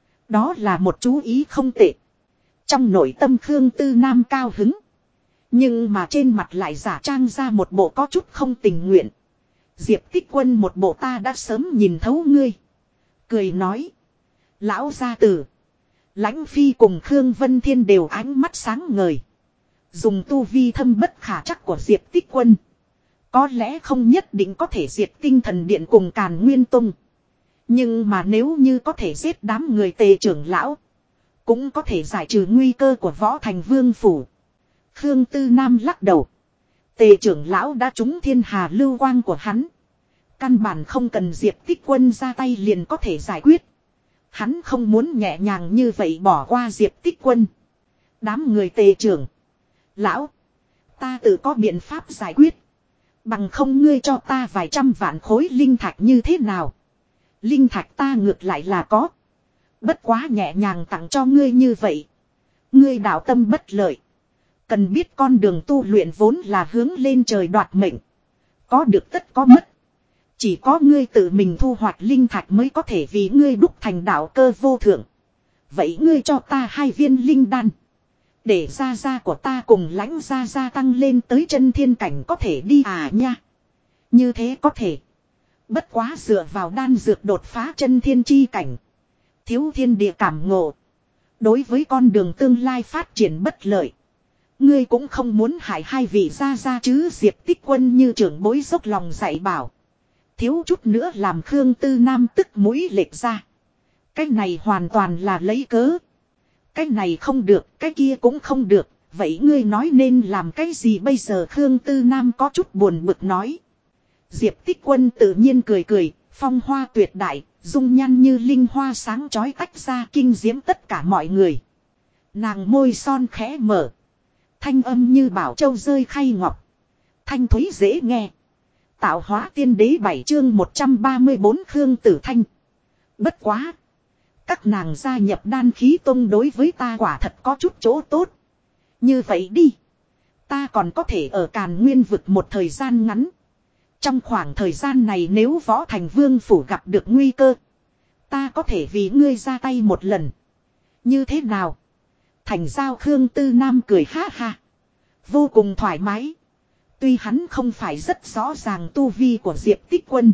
A: Đó là một chú ý không tệ. Trong nội tâm Khương Tư Nam cao hứng. Nhưng mà trên mặt lại giả trang ra một bộ có chút không tình nguyện. Diệp Tích Quân một bộ ta đã sớm nhìn thấu ngươi. Cười nói. Lão gia tử. Lãnh Phi cùng Khương Vân Thiên đều ánh mắt sáng ngời. Dùng tu vi thâm bất khả trắc của Diệp Tích Quân. Có lẽ không nhất định có thể diệt Tinh Thần Điện cùng Càn Nguyên Tông. Nhưng mà nếu như có thể giết đám người Tề trưởng lão. Cũng có thể giải trừ nguy cơ của Võ Thành Vương Phủ. Khương Tư Nam lắc đầu. Tề trưởng lão đã trúng thiên hà lưu quang của hắn. Căn bản không cần Diệp Tích Quân ra tay liền có thể giải quyết. Hắn không muốn nhẹ nhàng như vậy bỏ qua Diệp Tích Quân. Đám người Tề trưởng lão. Ta tự có biện pháp giải quyết. Bằng không ngươi cho ta vài trăm vạn khối linh thạch như thế nào. Linh thạch ta ngược lại là có. Bất quá nhẹ nhàng tặng cho ngươi như vậy. Ngươi đạo tâm bất lợi. Cần biết con đường tu luyện vốn là hướng lên trời đoạt mệnh. Có được tất có mất. Chỉ có ngươi tự mình thu hoạch linh thạch mới có thể vì ngươi đúc thành đạo cơ vô thượng. Vậy ngươi cho ta 2 viên linh đan. Để gia gia của ta cùng Lãnh gia gia tăng lên tới chân thiên cảnh có thể đi à nha. Như thế có thể. Bất quá dựa vào đan dược đột phá chân thiên chi cảnh. Thiếu thiên địa cảm ngộ. Đối với con đường tương lai phát triển bất lợi. Ngươi cũng không muốn hại 2 vị gia gia chứ. Diệp Tích Quân như trưởng bối dốc lòng dạy bảo. Thiếu chút nữa làm Khương Tư Nam tức mũi lệch ra. Cái này hoàn toàn là lấy cớ. Cái này không được, cái kia cũng không được. Vậy ngươi nói nên làm cái gì bây giờ? Khương Tư Nam có chút buồn bực nói. Diệp Tích Quân tự nhiên cười cười, phong hoa tuyệt đại, dung nhan như linh hoa sáng chói tách ra kinh diễm tất cả mọi người. Nàng môi son khẽ mở. Thanh âm như bảo châu rơi khay ngọc. Thanh thúy dễ nghe. Tạo hóa tiên đế 7 chương 134 Khương Tử Thanh. Bất quá. Các nàng gia nhập đan khí tông đối với ta quả thật có chút chỗ tốt. Như vậy đi. Ta còn có thể ở Càn Nguyên vực một thời gian ngắn. Trong khoảng thời gian này nếu Võ Thành Vương Phủ gặp được nguy cơ. Ta có thể vì ngươi ra tay một lần. Như thế nào? Thành giao Khương Tư Nam cười ha ha. Vô cùng thoải mái. Tuy hắn không phải rất rõ ràng tu vi của Diệp Tích Quân.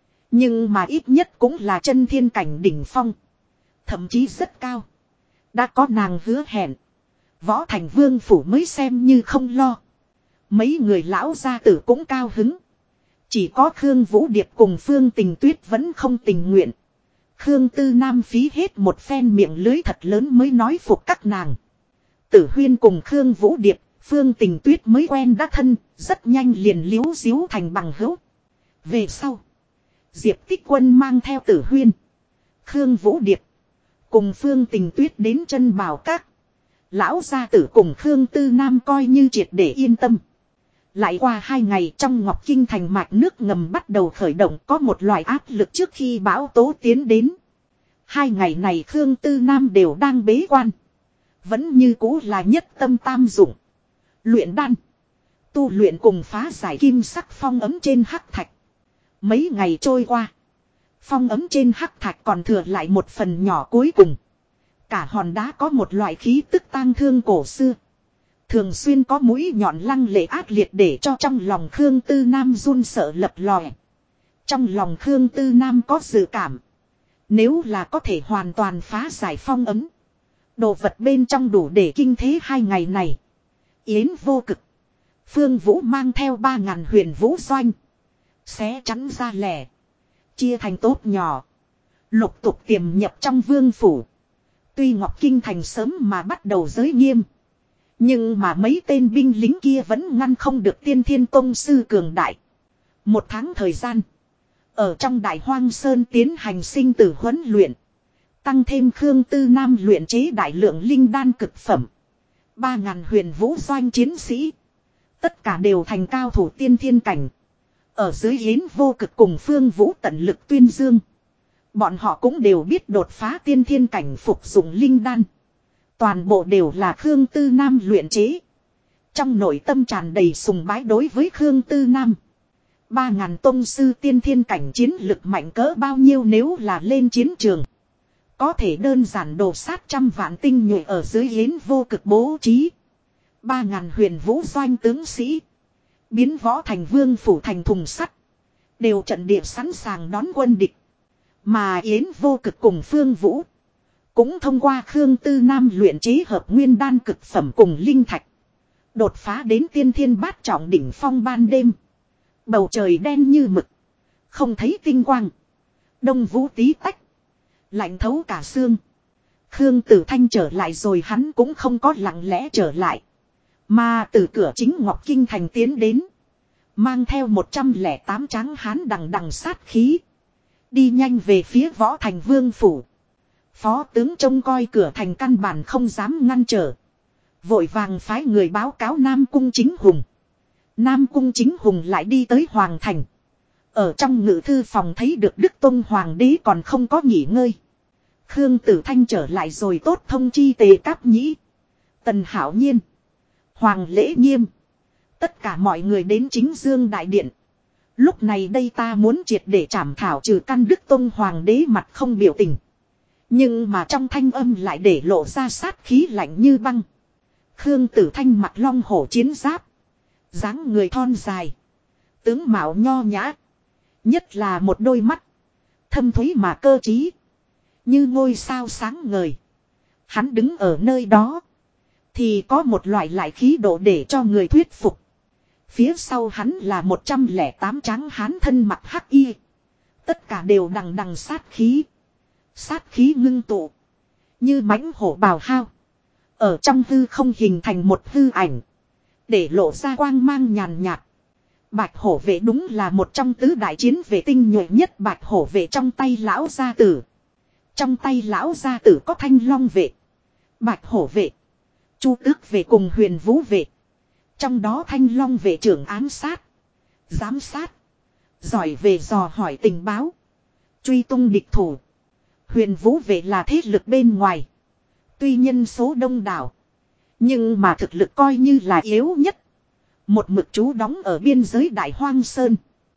A: Nhưng mà ít nhất cũng là chân thiên cảnh đỉnh phong. Thậm chí rất cao. Đã có nàng hứa hẹn. Võ Thành Vương Phủ mới xem như không lo. Mấy người lão gia tử cũng cao hứng. Chỉ có Khương Vũ Điệp cùng Phương Tình Tuyết vẫn không tình nguyện. Khương Tư Nam phí hết một phen miệng lưới thật lớn mới nói phục các nàng. Tử Huyên cùng Khương Vũ Điệp, Phương Tình Tuyết mới quen đã thân, rất nhanh liền liếu díu thành bằng hữu. Về sau, Diệp Tích Quân mang theo Tử Huyên, Khương Vũ Điệp, cùng Phương Tình Tuyết đến chân Bảo Các. Lão gia tử cùng Khương Tư Nam coi như triệt để yên tâm. Lại qua 2 ngày trong Ngọc Kinh thành mạch nước ngầm bắt đầu khởi động, có một loại áp lực trước khi bão tố tiến đến. 2 ngày này Khương Tư Nam đều đang bế quan. Vẫn như cũ là nhất tâm tam dụng. Luyện đan. Tu luyện cùng phá giải kim sắc phong ấm trên hắc thạch. Mấy ngày trôi qua. Phong ấm trên hắc thạch còn thừa lại một phần nhỏ cuối cùng. Cả hòn đá có một loại khí tức tang thương cổ xưa. Thường xuyên có mũi nhọn lăng lệ ác liệt để cho trong lòng Khương Tư Nam run sợ lập lòe. Trong lòng Khương Tư Nam có dự cảm. Nếu là có thể hoàn toàn phá giải phong ấm. Đồ vật bên trong đủ để kinh thế 2 ngày này. Yến vô cực. Phương Vũ mang theo 3.000 huyền vũ doanh. Xé chắn ra lẻ. Chia thành tốt nhỏ. Lục tục tiềm nhập trong vương phủ. Tuy Ngọc Kinh thành sớm mà bắt đầu giới nghiêm. Nhưng mà mấy tên binh lính kia vẫn ngăn không được Tiên Thiên Tông sư cường đại. 1 tháng thời gian. Ở trong Đại Hoang Sơn tiến hành sinh tử huấn luyện. Tăng thêm Khương Tư Nam luyện chế đại lượng linh đan cực phẩm. 3.000 huyền vũ doanh chiến sĩ. Tất cả đều thành cao thủ tiên thiên cảnh. Ở dưới Yến vô cực cùng Phương Vũ tận lực tuyên dương. Bọn họ cũng đều biết đột phá tiên thiên cảnh phục dụng linh đan. Toàn bộ đều là Khương Tư Nam luyện chế. Trong nội tâm tràn đầy sùng bái đối với Khương Tư Nam. 3.000 tông sư tiên thiên cảnh chiến lực mạnh cỡ bao nhiêu nếu là lên chiến trường. Có thể đơn giản đổ sát trăm vạn tinh nhuệ ở dưới yến vô cực bố trí. 3.000 huyền vũ doanh tướng sĩ. Biến võ thành vương phủ thành thùng sắt. Đều trận địa sẵn sàng đón quân địch. Mà yến vô cực cùng Phương Vũ. Cũng thông qua Khương Tư Nam luyện chế hợp nguyên đan cực phẩm cùng linh thạch. Đột phá đến tiên thiên bát trọng đỉnh phong ban đêm. Bầu trời đen như mực. Không thấy tinh quang. Đông vũ tí tách. Lạnh thấu cả xương. Khương Tử Thanh trở lại rồi hắn cũng không có lặng lẽ trở lại. Mà từ cửa chính Ngọc Kinh Thành tiến đến. Mang theo 108 tráng hán đằng đằng sát khí. Đi nhanh về phía võ thành vương phủ. Phó tướng trông coi cửa thành căn bản không dám ngăn trở. Vội vàng phái người báo cáo Nam Cung Chính Hùng. Nam Cung Chính Hùng lại đi tới Hoàng Thành. Ở trong ngự thư phòng thấy được Đức Tông Hoàng đế còn không có nghỉ ngơi. Khương Tử Thanh trở lại rồi tốt thông chi Tề Cáp Nhĩ. Tần Hảo Nhiên. Hoàng Lễ Nghiêm. Tất cả mọi người đến Chính Dương Đại Điện. Lúc này đây ta muốn triệt để trảm thảo trừ căn Đức Tông Hoàng đế mặt không biểu tình. Nhưng mà trong thanh âm lại để lộ ra sát khí lạnh như băng. Khương Tử Thanh mặt long hổ chiến giáp. Dáng người thon dài. Tướng mạo nho nhã. Nhất là một đôi mắt. Thâm thúy mà cơ trí. Như ngôi sao sáng ngời. Hắn đứng ở nơi đó. Thì có một loại lại khí độ để cho người thuyết phục. Phía sau hắn là 108 tráng hán thân mặc hắc y. Tất cả đều đằng đằng sát khí. Sát khí ngưng tụ. Như mãnh hổ bào hao. Ở trong hư không hình thành một hư ảnh. Để lộ ra quang mang nhàn nhạt. Bạch hổ vệ đúng là một trong tứ đại chiến vệ tinh nhuệ nhất. Bạch hổ vệ trong tay lão gia tử. Trong tay lão gia tử có thanh long vệ. Bạch hổ vệ. Chu tước vệ cùng huyền vũ vệ. Trong đó thanh long vệ trưởng ám sát. Giám sát. Giỏi về dò hỏi tình báo. Truy tung địch thủ. Huyền vũ vệ là thế lực bên ngoài. Tuy nhân số đông đảo. Nhưng mà thực lực coi như là yếu nhất. Một mực chú đóng ở biên giới Đại Hoang Sơn.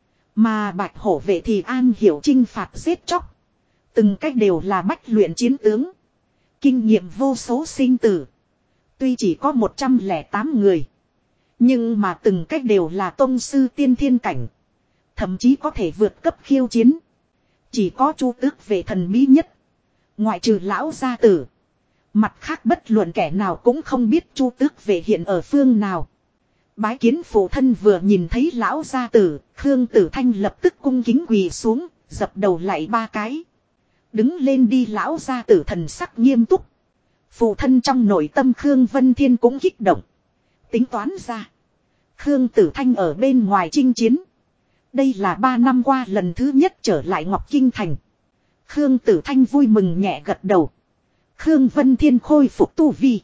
A: Mà bạch hổ vệ thì an hiểu chinh phạt giết chóc. Từng cách đều là bách luyện chiến tướng. Kinh nghiệm vô số sinh tử. Tuy chỉ có 108 người. Nhưng mà từng cách đều là tông sư tiên thiên cảnh. Thậm chí có thể vượt cấp khiêu chiến. Chỉ có Chu tước vệ thần bí nhất. Ngoại trừ lão gia tử. Mặt khác bất luận kẻ nào cũng không biết Chu tước vệ hiện ở phương nào. Bái kiến phụ thân vừa nhìn thấy lão gia tử. Khương Tử Thanh lập tức cung kính quỳ xuống. Dập đầu lại 3 cái. Đứng lên đi lão gia tử thần sắc nghiêm túc. Phụ thân trong nội tâm Khương Vân Thiên cũng kích động. Tính toán ra. Khương Tử Thanh ở bên ngoài chinh chiến. Đây là 3 năm qua lần thứ nhất trở lại Ngọc Kinh Thành. Khương Tử Thanh vui mừng nhẹ gật đầu. Khương Vân Thiên khôi phục tu vi.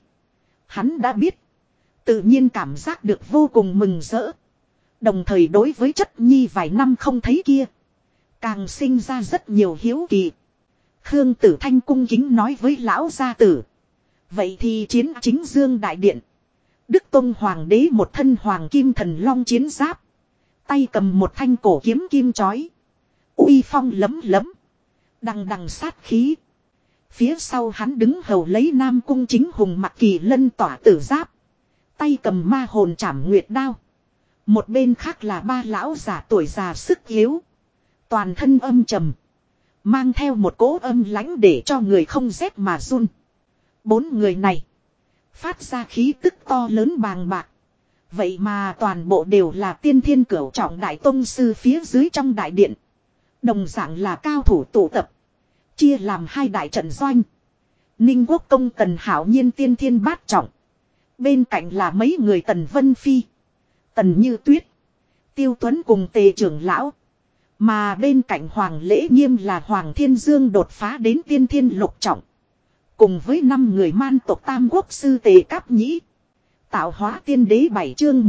A: Hắn đã biết. Tự nhiên cảm giác được vô cùng mừng rỡ. Đồng thời đối với chất nhi vài năm không thấy kia. Càng sinh ra rất nhiều hiếu kỳ. Khương Tử Thanh cung kính nói với lão gia tử. Vậy thì chiến Chính Dương Đại Điện. Đức Tông Hoàng đế một thân hoàng kim thần long chiến giáp. Tay cầm một thanh cổ kiếm kim chói. Uy phong lấm lấm. Đằng đằng sát khí. Phía sau hắn đứng hầu lấy Nam Cung Chính Hùng mặc kỳ lân tỏa tử giáp. Tay cầm ma hồn trảm nguyệt đao. Một bên khác là 3 lão giả tuổi già sức yếu. Toàn thân âm trầm. Mang theo một cỗ âm lãnh để cho người không rét mà run. 4 người này. Phát ra khí tức to lớn bàng bạc. Vậy mà toàn bộ đều là tiên thiên cửu trọng đại tông sư phía dưới trong đại điện. Đồng dạng là cao thủ tụ tập. Chia làm 2 đại trận doanh. Ninh Quốc công Tần Hảo Nhiên tiên thiên bát trọng. Bên cạnh là mấy người Tần Vân Phi. Tần Như Tuyết. Tiêu Tuấn cùng Tề trưởng lão. Mà bên cạnh Hoàng Lễ Nghiêm là Hoàng Thiên Dương đột phá đến tiên thiên lục trọng. Cùng với 5 người man tộc Tam Quốc sư Tề Cáp Nhĩ. Tạo hóa tiên đế 7 chương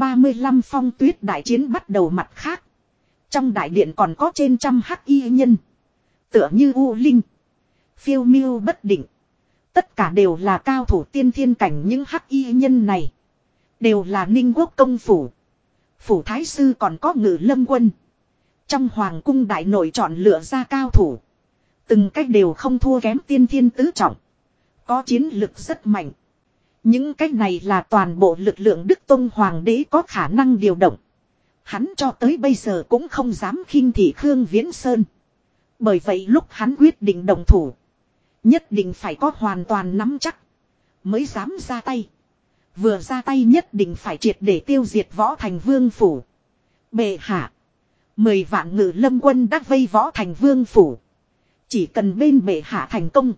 A: 135 phong tuyết đại chiến bắt đầu mặt khác. Trong đại điện còn có trên trăm hắc y nhân. Tựa như U Linh. Phiêu miêu bất định. Tất cả đều là cao thủ tiên thiên cảnh, những hắc y nhân này. Đều là Ninh Quốc công phủ. Phủ thái sư còn có Ngự Lâm quân. Trong hoàng cung đại nội chọn lựa ra cao thủ. Từng cách đều không thua kém tiên thiên tứ trọng. Có chiến lực rất mạnh. Những cách này là toàn bộ lực lượng Đức Tông Hoàng đế có khả năng điều động. Hắn cho tới bây giờ cũng không dám khinh thị Khương Viễn Sơn. Bởi vậy lúc hắn quyết định động thủ, nhất định phải có hoàn toàn nắm chắc mới dám ra tay. Vừa ra tay nhất định phải triệt để tiêu diệt Võ Thành Vương phủ. Bệ hạ, 10 vạn Ngự Lâm quân đã vây Võ Thành Vương phủ. Chỉ cần bên bệ hạ thành công,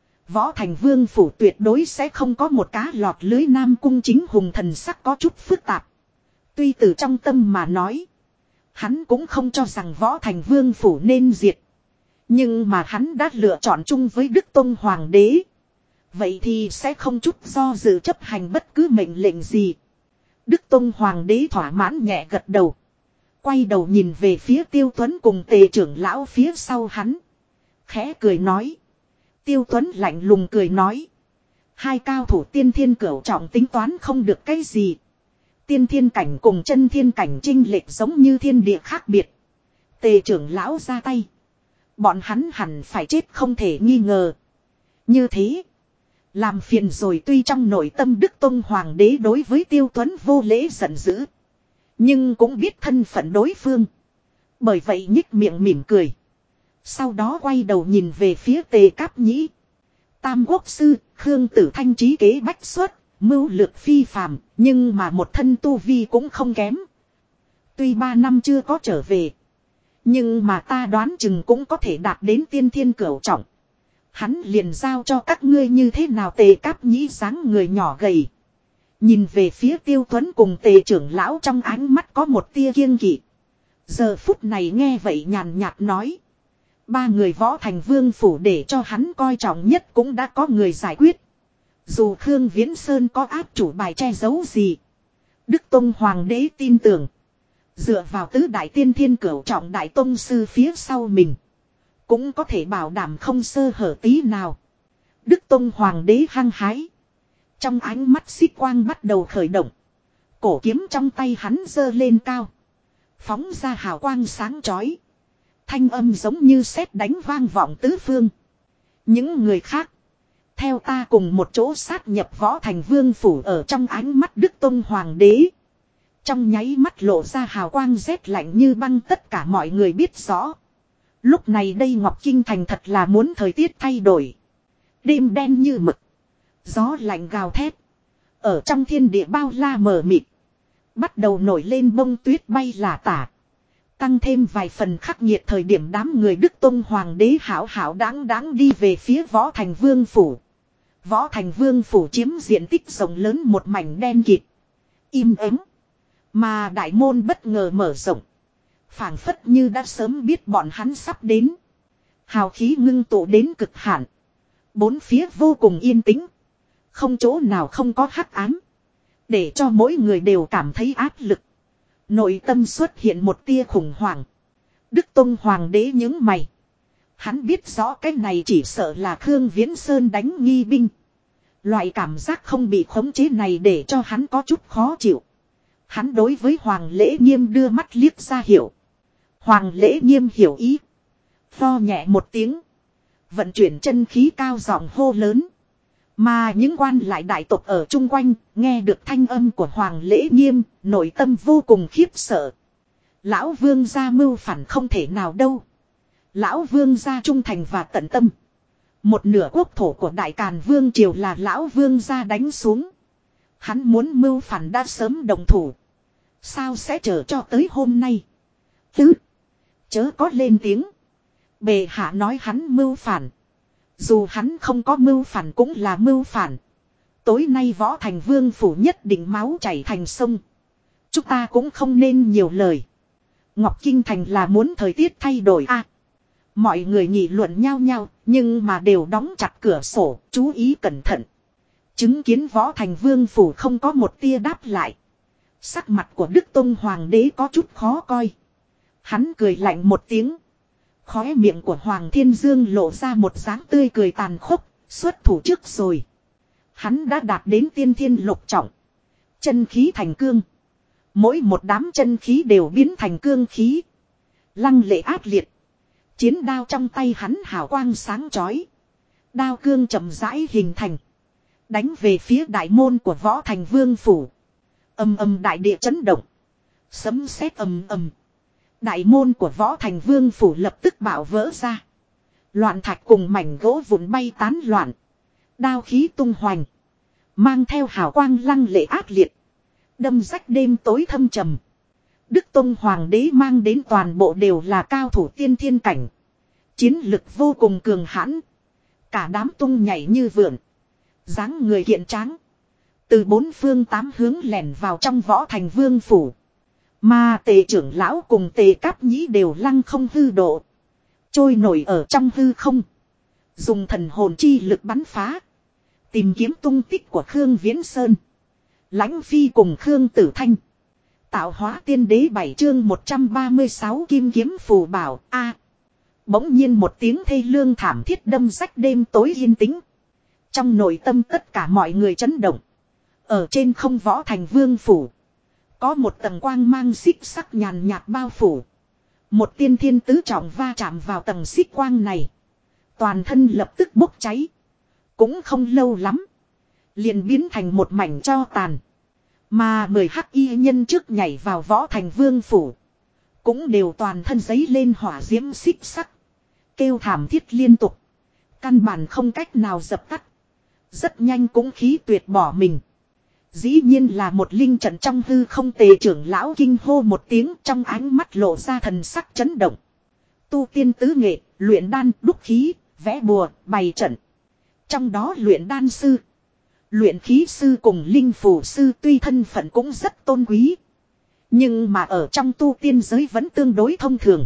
A: Võ Thành Vương phủ tuyệt đối sẽ không có một cá lọt lưới. Nam Cung Chính Hùng thần sắc có chút phức tạp. Tuy từ trong tâm mà nói, hắn cũng không cho rằng Võ Thành Vương phủ nên diệt. Nhưng mà hắn đã lựa chọn chung với Đức Tông Hoàng đế. Vậy thì sẽ không chút do dự chấp hành bất cứ mệnh lệnh gì. Đức Tông Hoàng đế thỏa mãn nhẹ gật đầu. Quay đầu nhìn về phía Tiêu Tuấn cùng Tề trưởng lão phía sau hắn. Khẽ cười nói. Tiêu Tuấn lạnh lùng cười nói. Hai cao thủ tiên thiên cửu trọng tính toán không được cái gì. Tiên thiên cảnh cùng chân thiên cảnh chênh lệch giống như thiên địa khác biệt. Tề trưởng lão ra tay, bọn hắn hẳn phải chết không thể nghi ngờ. Như thế, làm phiền rồi. Tuy trong nội tâm Đức Tông Hoàng đế đối với Tiêu Tuấn vô lễ giận dữ, nhưng cũng biết thân phận đối phương. Bởi vậy nhích miệng mỉm cười. Sau đó quay đầu nhìn về phía Tề Cáp Nhĩ. Tam quốc sư, Khương Tử Thanh trí kế bách xuất, mưu lược phi phàm, nhưng mà một thân tu vi cũng không kém. Tuy 3 năm chưa có trở về, nhưng mà ta đoán chừng cũng có thể đạt đến tiên thiên cửu trọng. Hắn liền giao cho các ngươi như thế nào? Tề Cáp Nhĩ dáng người nhỏ gầy, nhìn về phía Tiêu Tuấn cùng Tề trưởng lão, trong ánh mắt có một tia kiêng kỵ. Giờ phút này nghe vậy nhàn nhạt nói. 3 người Võ Thành Vương phủ để cho hắn coi trọng nhất cũng đã có người giải quyết. Dù Khương Viễn Sơn có áp chủ bài che giấu gì, Đức Tông Hoàng đế tin tưởng, dựa vào tứ đại tiên thiên cửu trọng đại tông sư phía sau mình, cũng có thể bảo đảm không sơ hở tí nào. Đức Tông Hoàng đế hăng hái. Trong ánh mắt xích quang bắt đầu khởi động. Cổ kiếm trong tay hắn giơ lên cao, phóng ra hào quang sáng chói. Thanh âm giống như sét đánh vang vọng tứ phương. Những người khác, theo ta cùng một chỗ sát nhập Võ Thành Vương phủ. Ở trong ánh mắt Đức Tông Hoàng đế, trong nháy mắt lộ ra hào quang rét lạnh như băng. Tất cả mọi người biết rõ, lúc này đây Ngọc Kinh Thành thật là muốn thời tiết thay đổi. Đêm đen như mực, gió lạnh gào thét. Ở trong thiên địa bao la mờ mịt, bắt đầu nổi lên bông tuyết bay lả tả. Tăng thêm vài phần khắc nghiệt thời điểm, đám người Đức Tông Hoàng đế hảo hảo đáng đáng đi về phía Võ Thành Vương phủ. Võ Thành Vương phủ chiếm diện tích rộng lớn, một mảnh đen kịt, im ắng. Mà đại môn bất ngờ mở rộng, phảng phất như đã sớm biết bọn hắn sắp đến. Hào khí ngưng tụ đến cực hạn. Bốn phía vô cùng yên tĩnh, không chỗ nào không có hắc ám, để cho mỗi người đều cảm thấy áp lực. Nội tâm xuất hiện một tia khủng hoảng. Đức Tông Hoàng đế nhướng mày. Hắn biết rõ cái này chỉ sợ là Khương Viễn Sơn đánh nghi binh. Loại cảm giác không bị khống chế này để cho hắn có chút khó chịu. Hắn đối với Hoàng Lễ Nghiêm đưa mắt liếc ra hiểu. Hoàng Lễ Nghiêm hiểu ý, pho nhẹ một tiếng, vận chuyển chân khí cao giọng hô lớn. Mà những quan lại đại tộc ở chung quanh, nghe được thanh âm của Hoàng Lễ Nghiêm, nội tâm vô cùng khiếp sợ. Lão Vương gia mưu phản không thể nào đâu. Lão Vương gia trung thành và tận tâm. Một nửa quốc thổ của Đại Càn Vương triều là Lão Vương gia đánh xuống. Hắn muốn mưu phản đã sớm đồng thủ. Sao sẽ chờ cho tới hôm nay? Chớ có lên tiếng. Bệ hạ nói hắn mưu phản. Dù hắn không có mưu phản cũng là mưu phản. Tối nay Võ Thành Vương phủ nhất định máu chảy thành sông. Chúng ta cũng không nên nhiều lời. Ngọc Kinh Thành là muốn thời tiết thay đổi à? Mọi người nghị luận nhau nhau, nhưng mà đều đóng chặt cửa sổ, chú ý cẩn thận. Chứng kiến Võ Thành Vương phủ không có một tia đáp lại. Sắc mặt của Đức Tông Hoàng đế có chút khó coi. Hắn cười lạnh một tiếng, Khóe miệng của Hoàng Thiên Dương lộ ra một dáng tươi cười tàn khốc, xuất thủ trước rồi. Hắn đã đạt đến tiên thiên lục trọng. Chân khí thành cương. Mỗi một đám chân khí đều biến thành cương khí. Lăng lệ ác liệt. Chiến đao trong tay hắn hào quang sáng chói. Đao cương chậm rãi hình thành. Đánh về phía đại môn của Võ Thành Vương phủ. Ầm ầm đại địa chấn động. Sấm sét ầm ầm. Đại môn của Võ Thành Vương phủ lập tức bạo vỡ ra. Loạn thạch cùng mảnh gỗ vụn bay tán loạn. Đao khí tung hoành. Mang theo hào quang lăng lệ ác liệt. Đâm rách đêm tối thâm trầm. Đức Tông Hoàng đế mang đến toàn bộ đều là cao thủ tiên thiên cảnh. Chiến lực vô cùng cường hãn. Cả đám tung nhảy như vượn. Dáng người kiện tráng. Từ bốn phương tám hướng lẻn vào trong Võ Thành Vương phủ. Mà Tề trưởng lão cùng Tề Cáp Nhĩ đều lăng không hư độ. Trôi nổi ở trong hư không. Dùng thần hồn chi lực bắn phá. Tìm kiếm tung tích của Khương Viễn Sơn. Lãnh Phi cùng Khương Tử Thanh. Tạo hóa tiên đế 7 chương 136 kim kiếm phù bảo A. Bỗng nhiên một tiếng thê lương thảm thiết đâm rách đêm tối yên tĩnh. Trong nội tâm tất cả mọi người chấn động. Ở trên không Võ Thành Vương phủ. Có một tầng quang mang xích sắc nhàn nhạt bao phủ. Một tiên thiên tứ trọng va chạm vào tầng xích quang này. Toàn thân lập tức bốc cháy. Cũng không lâu lắm. Liền biến thành một mảnh tro tàn. Mà 10 hắc y nhân trước nhảy vào Võ Thành Vương phủ. Cũng đều toàn thân giấy lên hỏa diễm xích sắc. Kêu thảm thiết liên tục. Căn bản không cách nào dập tắt. Rất nhanh cũng khí tuyệt bỏ mình. Dĩ nhiên là một linh trận trong hư không. Tề trưởng lão kinh hô một tiếng, trong ánh mắt lộ ra thần sắc chấn động. Tu tiên tứ nghệ, luyện đan, đúc khí, vẽ bùa, bày trận. Trong đó luyện đan sư, luyện khí sư cùng linh phù sư tuy thân phận cũng rất tôn quý. Nhưng mà ở trong tu tiên giới vẫn tương đối thông thường.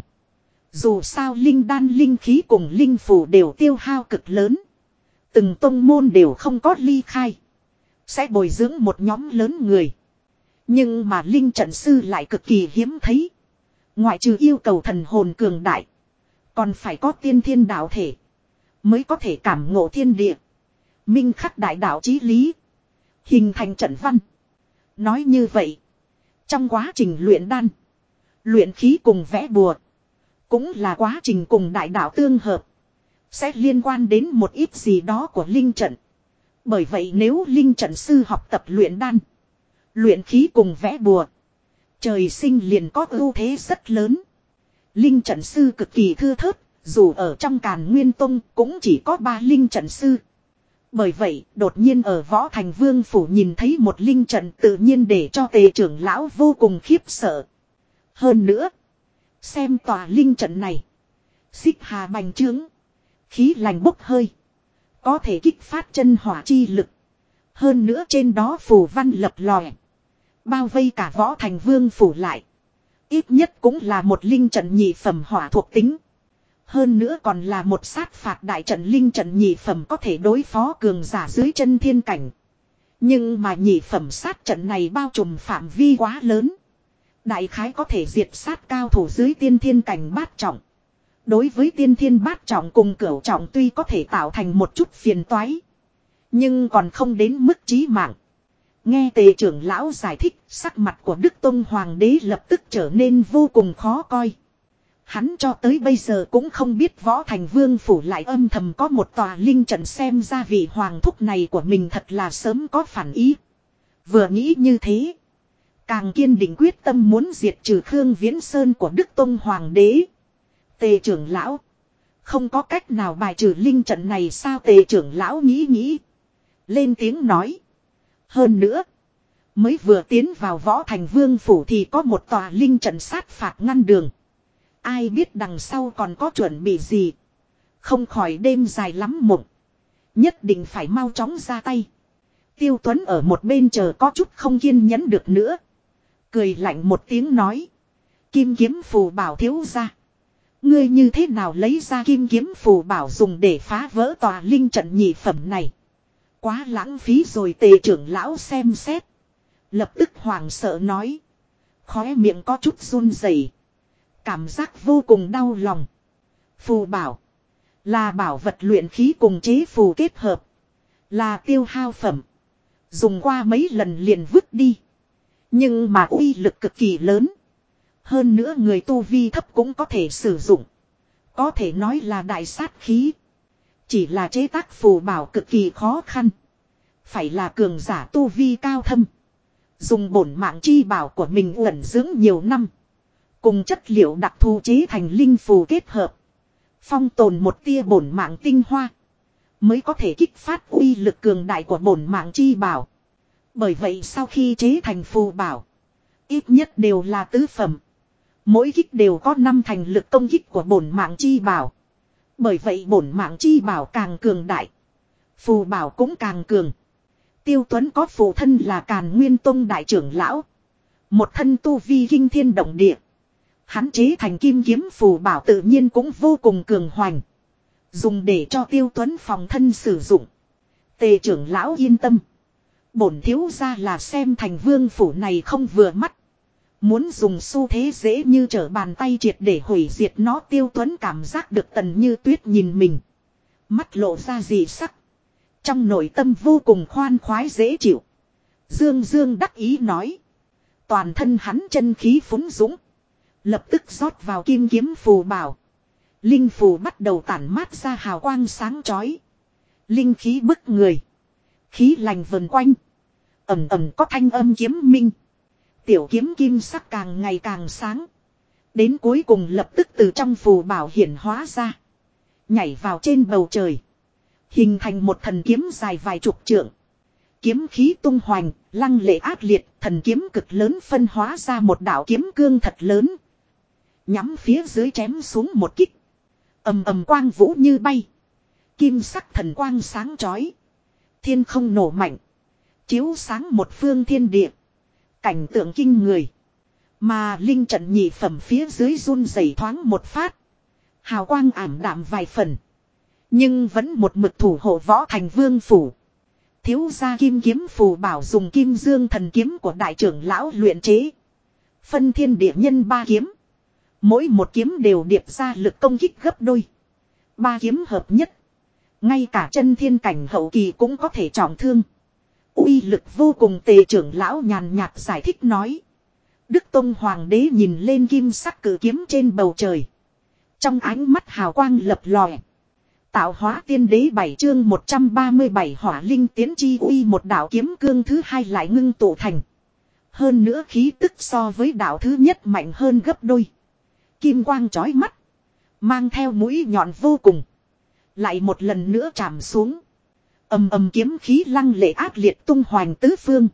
A: Dù sao linh đan linh khí cùng linh phù đều tiêu hao cực lớn. Từng tông môn đều không có ly khai. Sẽ bồi dưỡng một nhóm lớn người. Nhưng mà linh trận sư lại cực kỳ hiếm thấy. Ngoại trừ yêu cầu thần hồn cường đại. Còn phải có tiên thiên đạo thể. Mới có thể cảm ngộ thiên địa. Minh khắc đại đạo chí lý. Hình thành trận văn. Nói như vậy. Trong quá trình luyện đan. Luyện khí cùng vẽ bùa. Cũng là quá trình cùng đại đạo tương hợp. Sẽ liên quan đến một ít gì đó của linh trận. Bởi vậy nếu linh trận sư học tập luyện đan. Luyện khí cùng vẽ bùa. Trời sinh liền có ưu thế rất lớn. Linh trận sư cực kỳ thưa thớt. Dù ở trong Càn Nguyên Tông cũng chỉ có 3 linh trận sư. Bởi vậy đột nhiên ở Võ Thành Vương phủ nhìn thấy một linh trận tự nhiên để cho Tề trưởng lão vô cùng khiếp sợ. Hơn nữa. Xem tòa linh trận này. Xích hà bành trướng. Khí lành bốc hơi. Có thể kích phát chân hỏa chi lực. Hơn nữa trên đó phù văn lập lòe. Bao vây cả Võ Thành Vương phủ lại. Ít nhất cũng là một linh trận nhị phẩm hỏa thuộc tính. Hơn nữa còn là một sát phạt đại trận linh trận nhị phẩm có thể đối phó cường giả dưới chân thiên cảnh. Nhưng mà nhị phẩm sát trận này bao trùm phạm vi quá lớn. Đại khái có thể diệt sát cao thủ dưới tiên thiên cảnh bát trọng. Đối với tiên thiên bát trọng cùng cửu trọng tuy có thể tạo thành một chút phiền toái. Nhưng còn không đến mức chí mạng. Nghe Tề trưởng lão giải thích, sắc mặt của Đức Tông Hoàng đế lập tức trở nên vô cùng khó coi. Hắn cho tới bây giờ cũng không biết Võ Thành Vương phủ lại âm thầm có một tòa linh trận, xem ra vị hoàng thúc này của mình thật là sớm có phản ý. Vừa nghĩ như thế, càng kiên định quyết tâm muốn diệt trừ Khương Viễn Sơn của Đức Tông Hoàng đế. Tề trưởng lão, không có cách nào bài trừ linh trận này sao? Tề trưởng lão nghĩ. Lên tiếng nói. Hơn nữa, mới vừa tiến vào Võ Thành Vương phủ thì có một tòa linh trận sát phạt ngăn đường. Ai biết đằng sau còn có chuẩn bị gì. Không khỏi đêm dài lắm mộng. Nhất định phải mau chóng ra tay. Tiêu Tuấn ở một bên chờ có chút không kiên nhẫn được nữa. Cười lạnh một tiếng nói. Kim kiếm phù bảo thiếu ra. Ngươi như thế nào lấy ra kim kiếm phù bảo dùng để phá vỡ tòa linh trận nhị phẩm này. Quá lãng phí rồi. Tề trưởng lão xem xét. Lập tức hoảng sợ nói. Khóe miệng có chút run rẩy. Cảm giác vô cùng đau lòng. Phù bảo là bảo vật luyện khí cùng chế phù kết hợp. Là tiêu hao phẩm. Dùng qua mấy lần liền vứt đi. Nhưng mà uy lực cực kỳ lớn. Hơn nữa người tu vi thấp cũng có thể sử dụng. Có thể nói là đại sát khí. Chỉ là chế tác phù bảo cực kỳ khó khăn. Phải là cường giả tu vi cao thâm. Dùng bổn mạng chi bảo của mình ẩn dưỡng nhiều năm. Cùng chất liệu đặc thù chế thành linh phù kết hợp. Phong tồn một tia bổn mạng tinh hoa. Mới có thể kích phát uy lực cường đại của bổn mạng chi bảo. Bởi vậy sau khi chế thành phù bảo. Ít nhất đều là tứ phẩm. Mỗi kích đều có 5 thành lực công kích của bổn mạng chi bảo. Bởi vậy bổn mạng chi bảo càng cường đại. Phù bảo cũng càng cường. Tiêu Tuấn có phụ thân là Càn Nguyên Tông đại trưởng lão. Một thân tu vi kinh thiên động địa. Hắn chế thành kim kiếm phù bảo tự nhiên cũng vô cùng cường hoành. Dùng để cho Tiêu Tuấn phòng thân sử dụng. Tề trưởng lão yên tâm. Bổn thiếu gia là xem thành vương phủ này không vừa mắt. Muốn dùng xu thế dễ như trở bàn tay triệt để hủy diệt nó. Tiêu Tuấn cảm giác được Tần Như Tuyết nhìn mình. Mắt lộ ra dị sắc. Trong nội tâm vô cùng khoan khoái dễ chịu. Dương Dương đắc ý nói. Toàn thân hắn chân khí phúng dũng. Lập tức rót vào kim kiếm phù bảo. Linh phù bắt đầu tản mát ra hào quang sáng chói. Linh khí bức người. Khí lành vần quanh. Ẩm ẩm có thanh âm kiếm minh. Tiểu kiếm kim sắc càng ngày càng sáng. Đến cuối cùng lập tức từ trong phù bảo hiển hóa ra. Nhảy vào trên bầu trời. Hình thành một thần kiếm dài vài chục trượng. Kiếm khí tung hoành, lăng lệ ác liệt, thần kiếm cực lớn phân hóa ra một đạo kiếm cương thật lớn. Nhắm phía dưới chém xuống một kích. Ầm ầm quang vũ như bay. Kim sắc thần quang sáng chói. Thiên không nổ mạnh. Chiếu sáng một phương thiên địa. Cảnh tượng kinh người. Mà linh trận nhị phẩm phía dưới run rẩy thoáng một phát. Hào quang ảm đạm vài phần. Nhưng vẫn một mực thủ hộ võ thành vương phủ. Thiếu gia kim kiếm phù bảo dùng kim dương thần kiếm của đại trưởng lão luyện chế. Phân thiên địa nhân 3 kiếm. Mỗi một kiếm đều điệp ra lực công kích gấp đôi. 3 kiếm hợp nhất. Ngay cả chân thiên cảnh hậu kỳ cũng có thể trọng thương. Uy lực vô cùng. Tề trưởng lão nhàn nhạt giải thích nói. Đức Tông Hoàng đế nhìn lên kim sắc cử kiếm trên bầu trời. Trong ánh mắt hào quang lập lòe. Tạo hóa tiên đế 7 chương 137 hỏa linh tiến chi uy. Một đạo kiếm cương thứ hai lại ngưng tụ thành. Hơn nữa khí tức so với đạo thứ nhất mạnh hơn gấp đôi. Kim quang chói mắt. Mang theo mũi nhọn vô cùng. Lại một lần nữa chạm xuống. Ầm ầm kiếm khí lăng lệ ác liệt tung hoành tứ phương.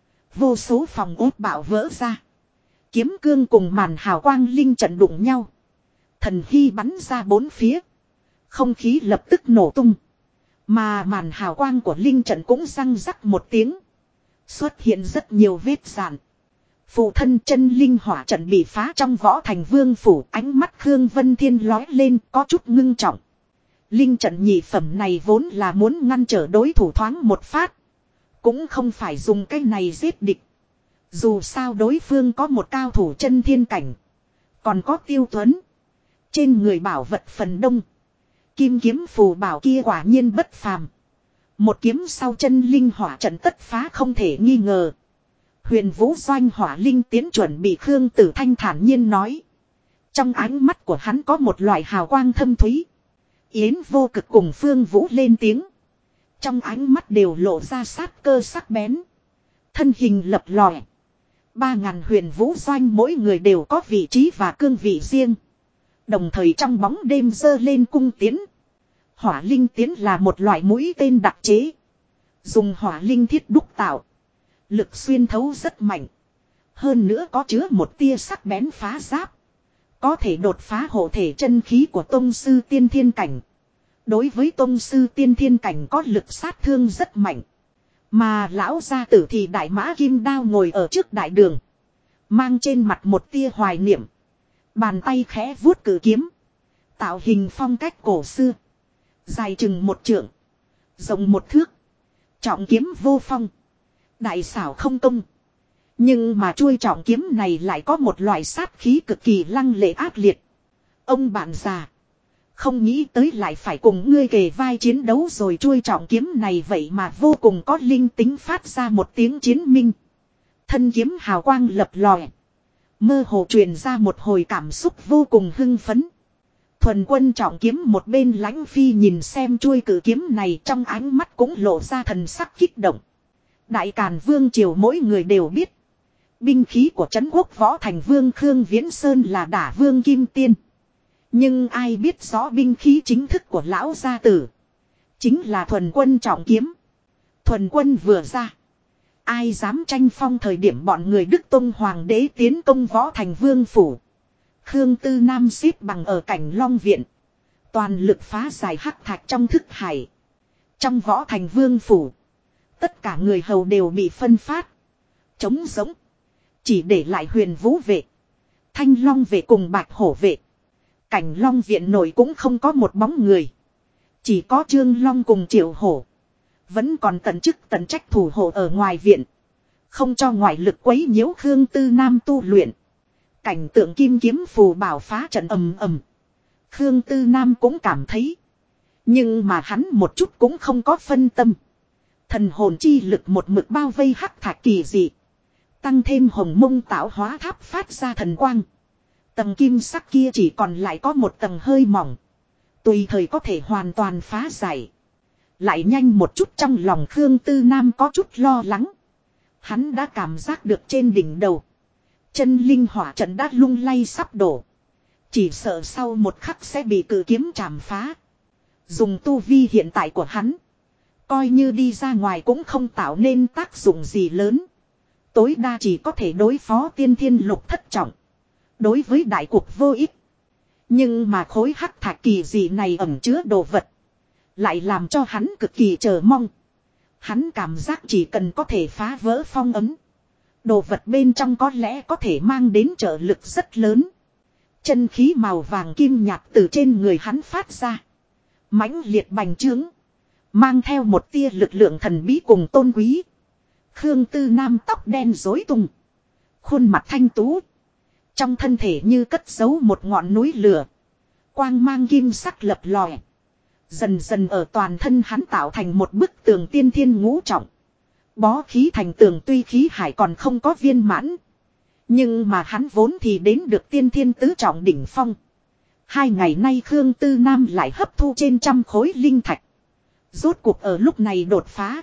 A: Vô số phòng ốt bạo vỡ ra. Kiếm cương cùng màn hào quang linh trận đụng nhau. Thần hy bắn ra bốn phía. Không khí lập tức nổ tung. Mà màn hào quang của linh trận cũng răng rắc một tiếng. Xuất hiện rất nhiều vết rạn. Phụ thân chân linh hỏa trận bị phá trong võ thành vương phủ. Ánh mắt Khương Vân Thiên lói lên có chút ngưng trọng. Linh trận nhị phẩm này vốn là muốn ngăn trở đối thủ thoáng một phát. Cũng không phải dùng cái này giết địch. Dù sao đối phương có một cao thủ chân thiên cảnh. Còn có Tiêu Tuấn. Trên người bảo vật phần đông. Kim kiếm phù bảo kia quả nhiên bất phàm. Một kiếm sau chân linh hỏa trận tất phá không thể nghi ngờ. Huyền Vũ Doanh hỏa linh tiến chuẩn bị Khương Tử Thanh thản nhiên nói. Trong ánh mắt của hắn có một loại hào quang thâm thúy. Yến Vô Cực cùng Phương Vũ lên tiếng. Trong ánh mắt đều lộ ra sát cơ sắc bén. Thân hình lập lòe. 3.000 huyền vũ doanh mỗi người đều có vị trí và cương vị riêng. Đồng thời trong bóng đêm giơ lên cung tiến. Hỏa linh tiến là một loại mũi tên đặc chế. Dùng hỏa linh thiết đúc tạo. Lực xuyên thấu rất mạnh. Hơn nữa có chứa một tia sắc bén phá giáp. Có thể đột phá hộ thể chân khí của tông sư tiên thiên cảnh. Đối với tông sư tiên thiên cảnh có lực sát thương rất mạnh. Mà lão gia tử thì đại mã kim đao ngồi ở trước đại đường. Mang trên mặt một tia hoài niệm. Bàn tay khẽ vuốt cử kiếm. Tạo hình phong cách cổ xưa. Dài chừng 1 trượng. Rộng 1 thước. Trọng kiếm vô phong. Đại xảo không công. Nhưng mà chuôi trọng kiếm này lại có một loại sát khí cực kỳ lăng lệ ác liệt. Ông bạn già. Không nghĩ tới lại phải cùng ngươi kề vai chiến đấu rồi chuôi trọng kiếm này vậy mà vô cùng có linh tính phát ra một tiếng chiến minh. Thân kiếm hào quang lập lòe. Mơ hồ truyền ra một hồi cảm xúc vô cùng hưng phấn. Thuần quân trọng kiếm một bên lãnh phi nhìn xem chuôi cử kiếm này trong ánh mắt cũng lộ ra thần sắc kích động. Đại Càn Vương triều mỗi người đều biết. Binh khí của trấn quốc võ thành vương Khương Viễn Sơn là đả vương kim tiên. Nhưng ai biết rõ binh khí chính thức của lão gia tử. Chính là thuần quân trọng kiếm. Thuần quân vừa ra. Ai dám tranh phong thời điểm bọn người Đức Tông Hoàng đế tiến công võ thành vương phủ. Khương Tư Nam xếp bằng ở cảnh Long Viện. Toàn lực phá giải hắc thạch trong thức hải. Trong võ thành vương phủ. Tất cả người hầu đều bị phân phát. Trống giống. Chỉ để lại Huyền Vũ vệ. Thanh Long vệ cùng Bạch Hổ vệ. Cảnh Long Viện nổi cũng không có một bóng người. Chỉ có Trương Long cùng Triệu Hổ. Vẫn còn tận chức tận trách thủ hộ ở ngoài viện. Không cho ngoại lực quấy nhiễu Khương Tư Nam tu luyện. Cảnh tượng kim kiếm phù bảo phá trận ầm ầm. Khương Tư Nam cũng cảm thấy. Nhưng mà hắn một chút cũng không có phân tâm. Thần hồn chi lực một mực bao vây hắc thạch kỳ dị. Tăng thêm hồng mông tạo hóa tháp phát ra thần quang. Tầng kim sắc kia chỉ còn lại có một tầng hơi mỏng. Tùy thời có thể hoàn toàn phá giải. Lại nhanh một chút trong lòng Khương Tư Nam có chút lo lắng. Hắn đã cảm giác được trên đỉnh đầu. Chân linh hỏa trận đã lung lay sắp đổ. Chỉ sợ sau một khắc sẽ bị cử kiếm chạm phá. Dùng tu vi hiện tại của hắn. Coi như đi ra ngoài cũng không tạo nên tác dụng gì lớn. Tối đa chỉ có thể đối phó tiên thiên lục thất trọng. Đối với đại cuộc vô ích. Nhưng mà khối hắc thạch kỳ dị này ẩn chứa đồ vật. Lại làm cho hắn cực kỳ chờ mong. Hắn cảm giác chỉ cần có thể phá vỡ phong ấn. Đồ vật bên trong có lẽ có thể mang đến trợ lực rất lớn. Chân khí màu vàng kim nhạt từ trên người hắn phát ra. Mãnh liệt bành trướng. Mang theo một tia lực lượng thần bí cùng tôn quý. Khương Tư Nam tóc đen rối tung. Khuôn mặt thanh tú. Trong thân thể như cất giấu một ngọn núi lửa. Quang mang kim sắc lập lòe. Dần dần ở toàn thân hắn tạo thành một bức tường tiên thiên ngũ trọng. Bó khí thành tường tuy khí hải còn không có viên mãn. Nhưng mà hắn vốn thì đến được tiên thiên tứ trọng đỉnh phong. 2 ngày nay Khương Tư Nam lại hấp thu trên 100 khối linh thạch. Rốt cuộc ở lúc này đột phá.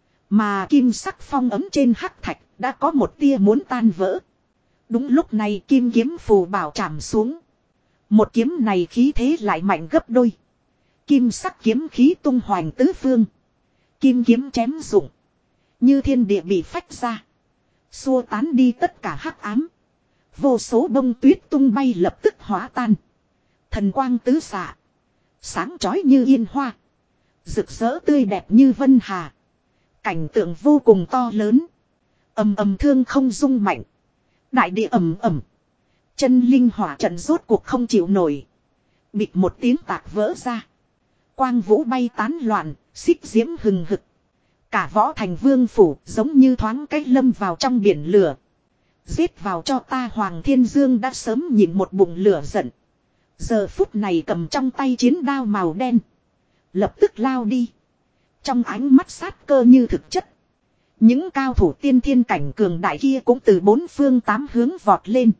A: Mà kim sắc phong ấm trên hắc thạch đã có một tia muốn tan vỡ. Đúng lúc này kim kiếm phù bảo chạm xuống. Một kiếm này khí thế lại mạnh gấp đôi. Kim sắc kiếm khí tung hoành tứ phương. Kim kiếm chém rụng. Như thiên địa bị phách ra. Xua tán đi tất cả hắc ám. Vô số bông tuyết tung bay lập tức hóa tan. Thần quang tứ xạ. Sáng chói như yên hoa. Rực rỡ tươi đẹp như vân hà. Cảnh tượng vô cùng to lớn. Ầm ầm thương không rung mạnh. Đại địa ầm ầm. Chân linh hỏa trận rốt cuộc không chịu nổi. Bịch một tiếng tạc vỡ ra. Quang vũ bay tán loạn, xích diễm hừng hực. Cả võ thành vương phủ giống như thoáng cách lâm vào trong biển lửa. Giết vào cho ta Hoàng Thiên Dương đã sớm nhìn một bụng lửa giận. Giờ phút này cầm trong tay chiến đao màu đen. Lập tức lao đi. Trong ánh mắt sát cơ như thực chất. Những cao thủ tiên thiên cảnh cường đại kia cũng từ 4 phương 8 hướng vọt lên.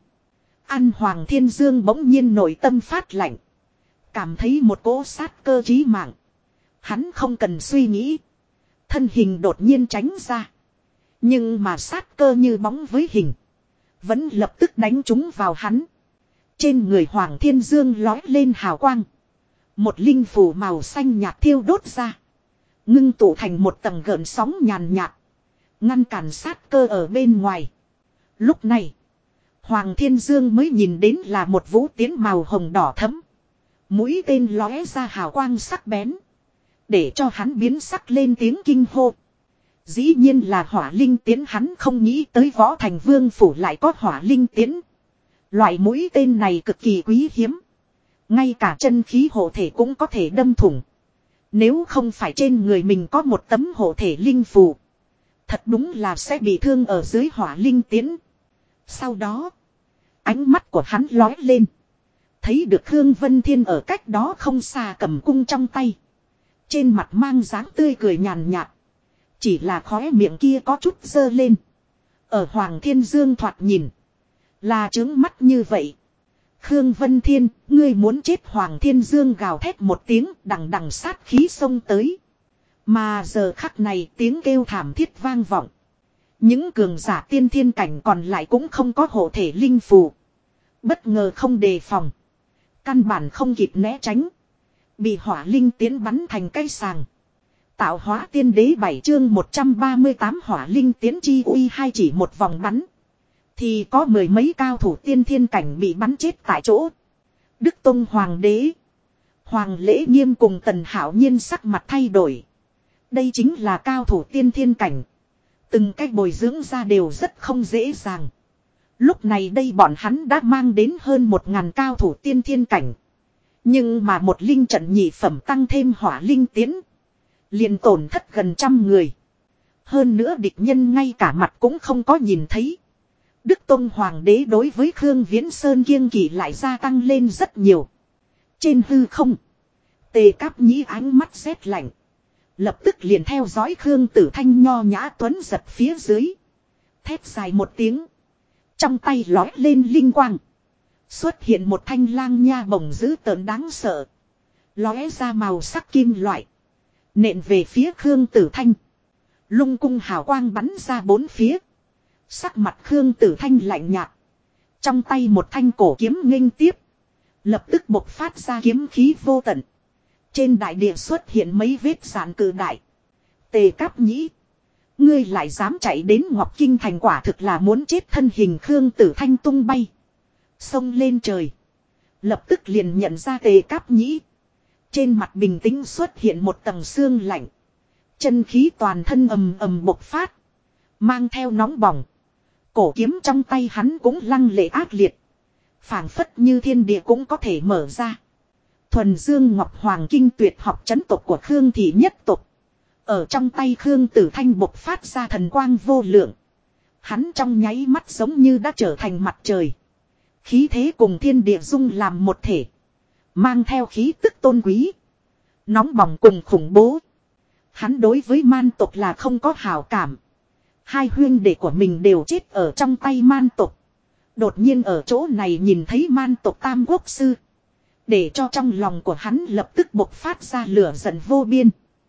A: An Hoàng Thiên Dương bỗng nhiên nội tâm phát lạnh. Cảm thấy một cỗ sát cơ chí mạng. Hắn không cần suy nghĩ. Thân hình đột nhiên tránh ra. Nhưng mà sát cơ như bóng với hình. Vẫn lập tức đánh trúng vào hắn. Trên người Hoàng Thiên Dương lói lên hào quang. Một linh phù màu xanh nhạt thiêu đốt ra. Ngưng tụ thành một tầng gợn sóng nhàn nhạt. Ngăn cản sát cơ ở bên ngoài. Lúc này. Hoàng Thiên Dương mới nhìn đến là một vũ tiến màu hồng đỏ thẫm. Mũi tên lóe ra hào quang sắc bén. Để cho hắn biến sắc lên tiếng kinh hô. Dĩ nhiên là hỏa linh tiến, hắn không nghĩ tới võ thành vương phủ lại có hỏa linh tiến. Loại mũi tên này cực kỳ quý hiếm. Ngay cả chân khí hộ thể cũng có thể đâm thủng. Nếu không phải trên người mình có một tấm hộ thể linh phù. Thật đúng là sẽ bị thương ở dưới hỏa linh tiến. Sau đó. Ánh mắt của hắn lói lên. Thấy được Khương Vân Thiên ở cách đó không xa cầm cung trong tay. Trên mặt mang dáng tươi cười nhàn nhạt. Chỉ là khóe miệng kia có chút dơ lên. Ở Hoàng Thiên Dương thoạt nhìn. Là trướng mắt như vậy. Khương Vân Thiên, ngươi muốn chết. Hoàng Thiên Dương gào thét một tiếng đằng đằng sát khí xông tới. Mà giờ khắc này tiếng kêu thảm thiết vang vọng. Những cường giả tiên thiên cảnh còn lại cũng không có hộ thể linh phù. Bất ngờ không đề phòng. Căn bản không kịp né tránh. Bị hỏa linh tiến bắn thành cây sàng. Tạo hóa tiên đế 7 chương 138 hỏa linh tiến chi uy hai chỉ một vòng bắn. Thì có mười mấy cao thủ tiên thiên cảnh bị bắn chết tại chỗ. Đức Tông Hoàng đế. Hoàng Lễ Nghiêm cùng Tần Hạo Nhiên sắc mặt thay đổi. Đây chính là cao thủ tiên thiên cảnh. Từng cách bồi dưỡng ra đều rất không dễ dàng. Lúc này đây bọn hắn đã mang đến hơn 1000 cao thủ tiên thiên cảnh. Nhưng mà một linh trận nhị phẩm tăng thêm hỏa linh tiến. Liền tổn thất gần 100 người. Hơn nữa địch nhân ngay cả mặt cũng không có nhìn thấy. Đức Tông Hoàng đế đối với Khương Viễn Sơn kiêng kỵ lại gia tăng lên rất nhiều. Trên hư không. Tề Cáp Nhĩ ánh mắt rét lạnh. Lập tức liền theo dõi Khương Tử Thanh nho nhã tuấn giật phía dưới. Thét dài một tiếng. Trong tay lói lên linh quang. Xuất hiện một thanh lang nha bổng dữ tợn đáng sợ. Lóe ra màu sắc kim loại. Nện về phía Khương Tử Thanh. Lung cung hào quang bắn ra bốn phía. Sắc mặt Khương Tử Thanh lạnh nhạt. Trong tay một thanh cổ kiếm nghênh tiếp. Lập tức bộc phát ra kiếm khí vô tận. Trên đại địa xuất hiện mấy vết rạn cự đại. Tề Cáp Nhĩ. Ngươi lại dám chạy đến Ngọc Kinh thành quả thực là muốn chết. Thân hình Khương Tử Thanh tung bay. Xông lên trời. Lập tức liền nhận ra Tề Cáp Nhĩ. Trên mặt bình tĩnh xuất hiện một tầng xương lạnh. Chân khí toàn thân ầm ầm bộc phát. Mang theo nóng bỏng. Cổ kiếm trong tay hắn cũng lăng lệ ác liệt. Phảng phất như thiên địa cũng có thể mở ra. Thuần Dương Ngọc Hoàng Kinh tuyệt học chấn tộc của Khương thị nhất tộc. Ở trong tay Khương Tử Thanh bộc phát ra thần quang vô lượng. Hắn trong nháy mắt giống như đã trở thành mặt trời. Khí thế cùng thiên địa dung làm một thể. Mang theo khí tức tôn quý. Nóng bỏng cùng khủng bố. Hắn đối với man tộc là không có hảo cảm. Hai huynh đệ của mình đều chết ở trong tay man tộc. Đột nhiên ở chỗ này nhìn thấy man tộc Tam Quốc Sư. Để cho trong lòng của hắn lập tức bộc phát ra lửa giận vô biên.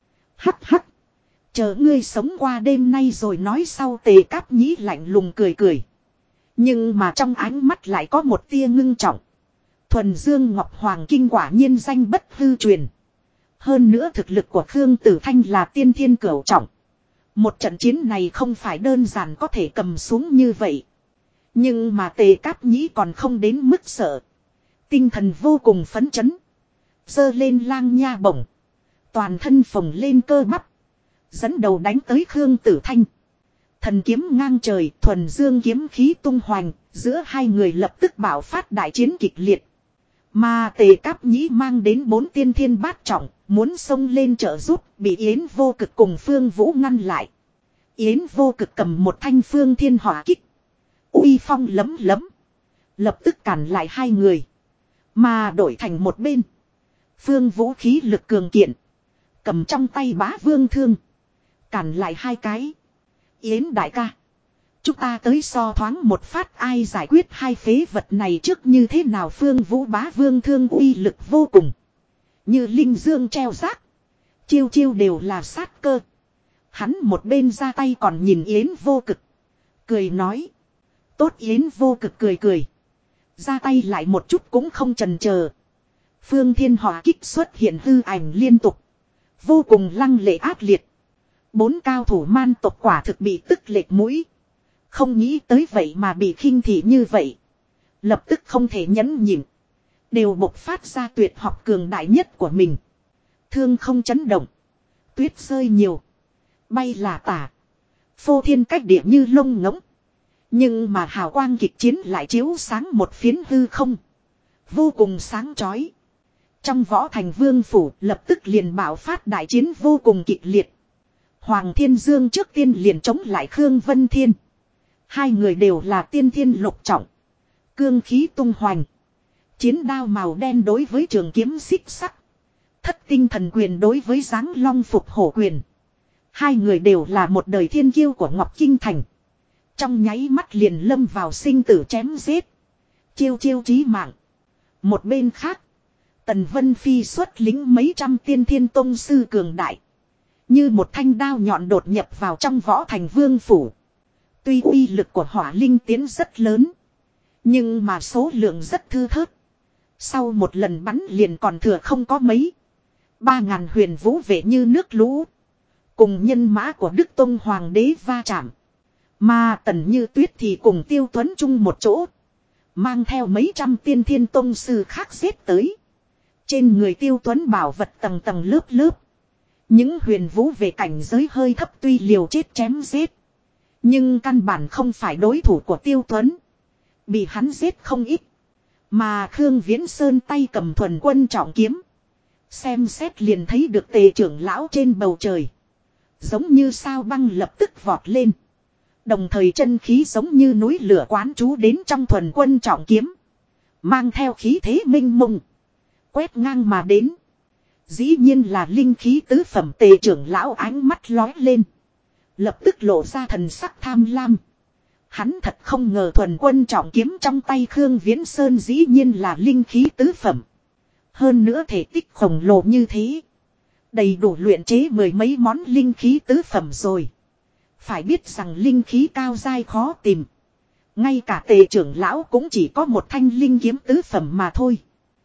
A: Hắc hắc. Chờ ngươi sống qua đêm nay rồi nói sau. Tề Cáp Nhĩ lạnh lùng cười cười. Nhưng mà trong ánh mắt lại có một tia ngưng trọng. Thuần Dương Ngọc Hoàng Kinh quả nhiên danh bất hư truyền. Hơn nữa thực lực của Khương Tử Thanh là tiên thiên cửu trọng. Một trận chiến này không phải đơn giản có thể cầm xuống như vậy. Nhưng mà Tề Cáp Nhĩ còn không đến mức sợ. Tinh thần vô cùng phấn chấn. Giơ lên lang nha bổng. Toàn thân phồng lên cơ bắp. Dẫn đầu đánh tới Khương Tử Thanh. Thần kiếm ngang trời, thuần dương kiếm khí tung hoành. Giữa hai người lập tức bạo phát đại chiến kịch liệt. Mà Tề Cáp Nhĩ mang đến 4 tiên thiên bát trọng. Muốn xông lên trợ giúp, bị Yến Vô Cực cùng Phương Vũ ngăn lại. Yến Vô Cực cầm một thanh phương thiên hỏa kích. Uy phong lấm lấm. Lập tức cản lại hai người. Mà đổi thành một bên. Phương Vũ khí lực cường kiện. Cầm trong tay Bá Vương thương. Cản lại hai cái. Yến đại ca. Chúng ta tới so thoáng một phát ai giải quyết hai phế vật này trước như thế nào. Phương Vũ Bá Vương thương uy lực vô cùng. Như linh dương treo rác. Chiêu chiêu đều là sát cơ. Hắn một bên ra tay còn nhìn Yến Vô Cực. Cười nói. Tốt. Yến Vô Cực cười cười. Ra tay lại một chút cũng không chần chờ. Phương thiên hỏa kích xuất hiện hư ảnh liên tục. Vô cùng lăng lệ ác liệt. 4 cao thủ man tộc quả thực bị tức lệch mũi. Không nghĩ tới vậy mà bị khinh thị như vậy. Lập tức không thể nhẫn nhịn. Đều bộc phát ra tuyệt học cường đại nhất của mình. Thương không chấn động. Tuyết rơi nhiều. Bay là tả. Phô thiên cách địa như lông ngỗng. Nhưng mà hào quang kịch chiến lại chiếu sáng một phiến hư không. Vô cùng sáng chói. Trong võ thành vương phủ lập tức liền bạo phát đại chiến vô cùng kịch liệt. Hoàng Thiên Dương trước tiên liền chống lại Khương Vân Thiên. Hai người đều là tiên thiên lục trọng. Cương khí tung hoành. Chiến đao màu đen đối với trường kiếm xích sắc. Thất tinh thần quyền đối với giáng long phục hổ quyền. Hai người đều là một đời thiên kiêu của Ngọc Kinh Thành. Trong nháy mắt liền lâm vào sinh tử chém giết. Chiêu chiêu chí mạng. Một bên khác. Tần Vân Phi xuất lính mấy trăm tiên thiên tông sư cường đại. Như một thanh đao nhọn đột nhập vào trong võ thành vương phủ. Tuy uy lực của hỏa linh tiến rất lớn. Nhưng mà số lượng rất thưa thớt. Sau một lần bắn liền còn thừa không có mấy. 3.000 huyền vũ vệ như nước lũ. Cùng nhân mã của Đức Tông Hoàng đế va chạm. Mà Tần Như Tuyết thì cùng Tiêu Tuấn chung một chỗ. Mang theo mấy trăm tiên thiên tông sư khác xếp tới. Trên người Tiêu Tuấn bảo vật tầng tầng lớp lớp. Những huyền vũ về cảnh giới hơi thấp tuy liều chết chém giết. Nhưng căn bản không phải đối thủ của Tiêu Tuấn. Bị hắn giết không ít. Mà Khương Viễn Sơn tay cầm thuần quân trọng kiếm. Xem xét liền thấy được Tề trưởng lão trên bầu trời. Giống như sao băng lập tức vọt lên. Đồng thời chân khí giống như núi lửa quán trú đến trong thuần quân trọng kiếm. Mang theo khí thế minh mông. Quét ngang mà đến. Dĩ nhiên là linh khí tứ phẩm. Tề trưởng lão ánh mắt lói lên. Lập tức lộ ra thần sắc tham lam. Hắn thật không ngờ thuần quân trọng kiếm trong tay Khương Viễn Sơn dĩ nhiên là linh khí tứ phẩm. Hơn nữa thể tích khổng lồ như thế. Đầy đủ luyện chế mười mấy món linh khí tứ phẩm rồi. Phải biết rằng linh khí cao dai khó tìm. Ngay cả Tề trưởng lão cũng chỉ có một thanh linh kiếm tứ phẩm mà thôi.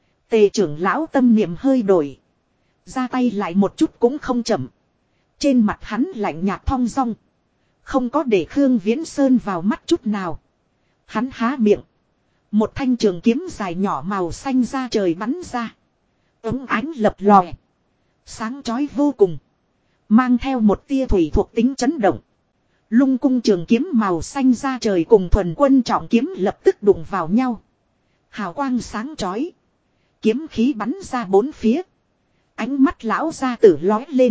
A: Tề trưởng lão tâm niệm hơi đổi. Ra tay lại một chút cũng không chậm. Trên mặt hắn lạnh nhạt thong dong. Không có để Khương Viễn Sơn vào mắt chút nào. Hắn há miệng. Một thanh trường kiếm dài nhỏ màu xanh ra trời bắn ra. Ống ánh lập lòe. Sáng chói vô cùng. Mang theo một tia thủy thuộc tính chấn động. Lung cung trường kiếm màu xanh ra trời cùng thuần quân trọng kiếm lập tức đụng vào nhau. Hào quang sáng chói. Kiếm khí bắn ra bốn phía. Ánh mắt lão gia tử lói lên.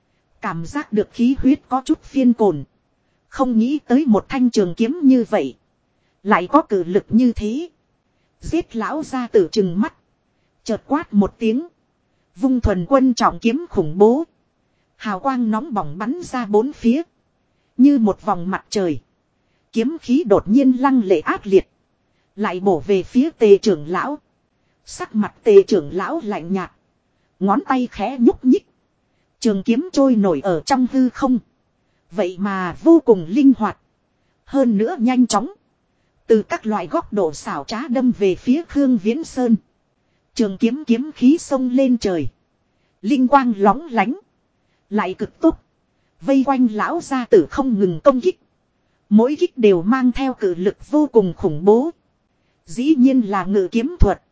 A: Cảm giác được khí huyết có chút phiên cồn. Không nghĩ tới một thanh trường kiếm như vậy. Lại có cử lực như thế. Giết lão gia tử trừng mắt. Chợt quát một tiếng. Vung thuần quân trọng kiếm khủng bố. Hào quang nóng bỏng bắn ra bốn phía. Như một vòng mặt trời. Kiếm khí đột nhiên lăng lệ ác liệt. Lại bổ về phía Tề trưởng lão. Sắc mặt Tề trưởng lão lạnh nhạt. Ngón tay khẽ nhúc nhích. Trường kiếm trôi nổi ở trong hư không. Vậy mà vô cùng linh hoạt. Hơn nữa nhanh chóng. Từ các loại góc độ xảo trá đâm về phía Khương Viễn Sơn. Trường kiếm kiếm khí xông lên trời. Linh quang lóng lánh. Lại cực tốc. Vây quanh lão gia tử không ngừng công kích. Mỗi kích đều mang theo cự lực vô cùng khủng bố. Dĩ nhiên là ngự kiếm thuật.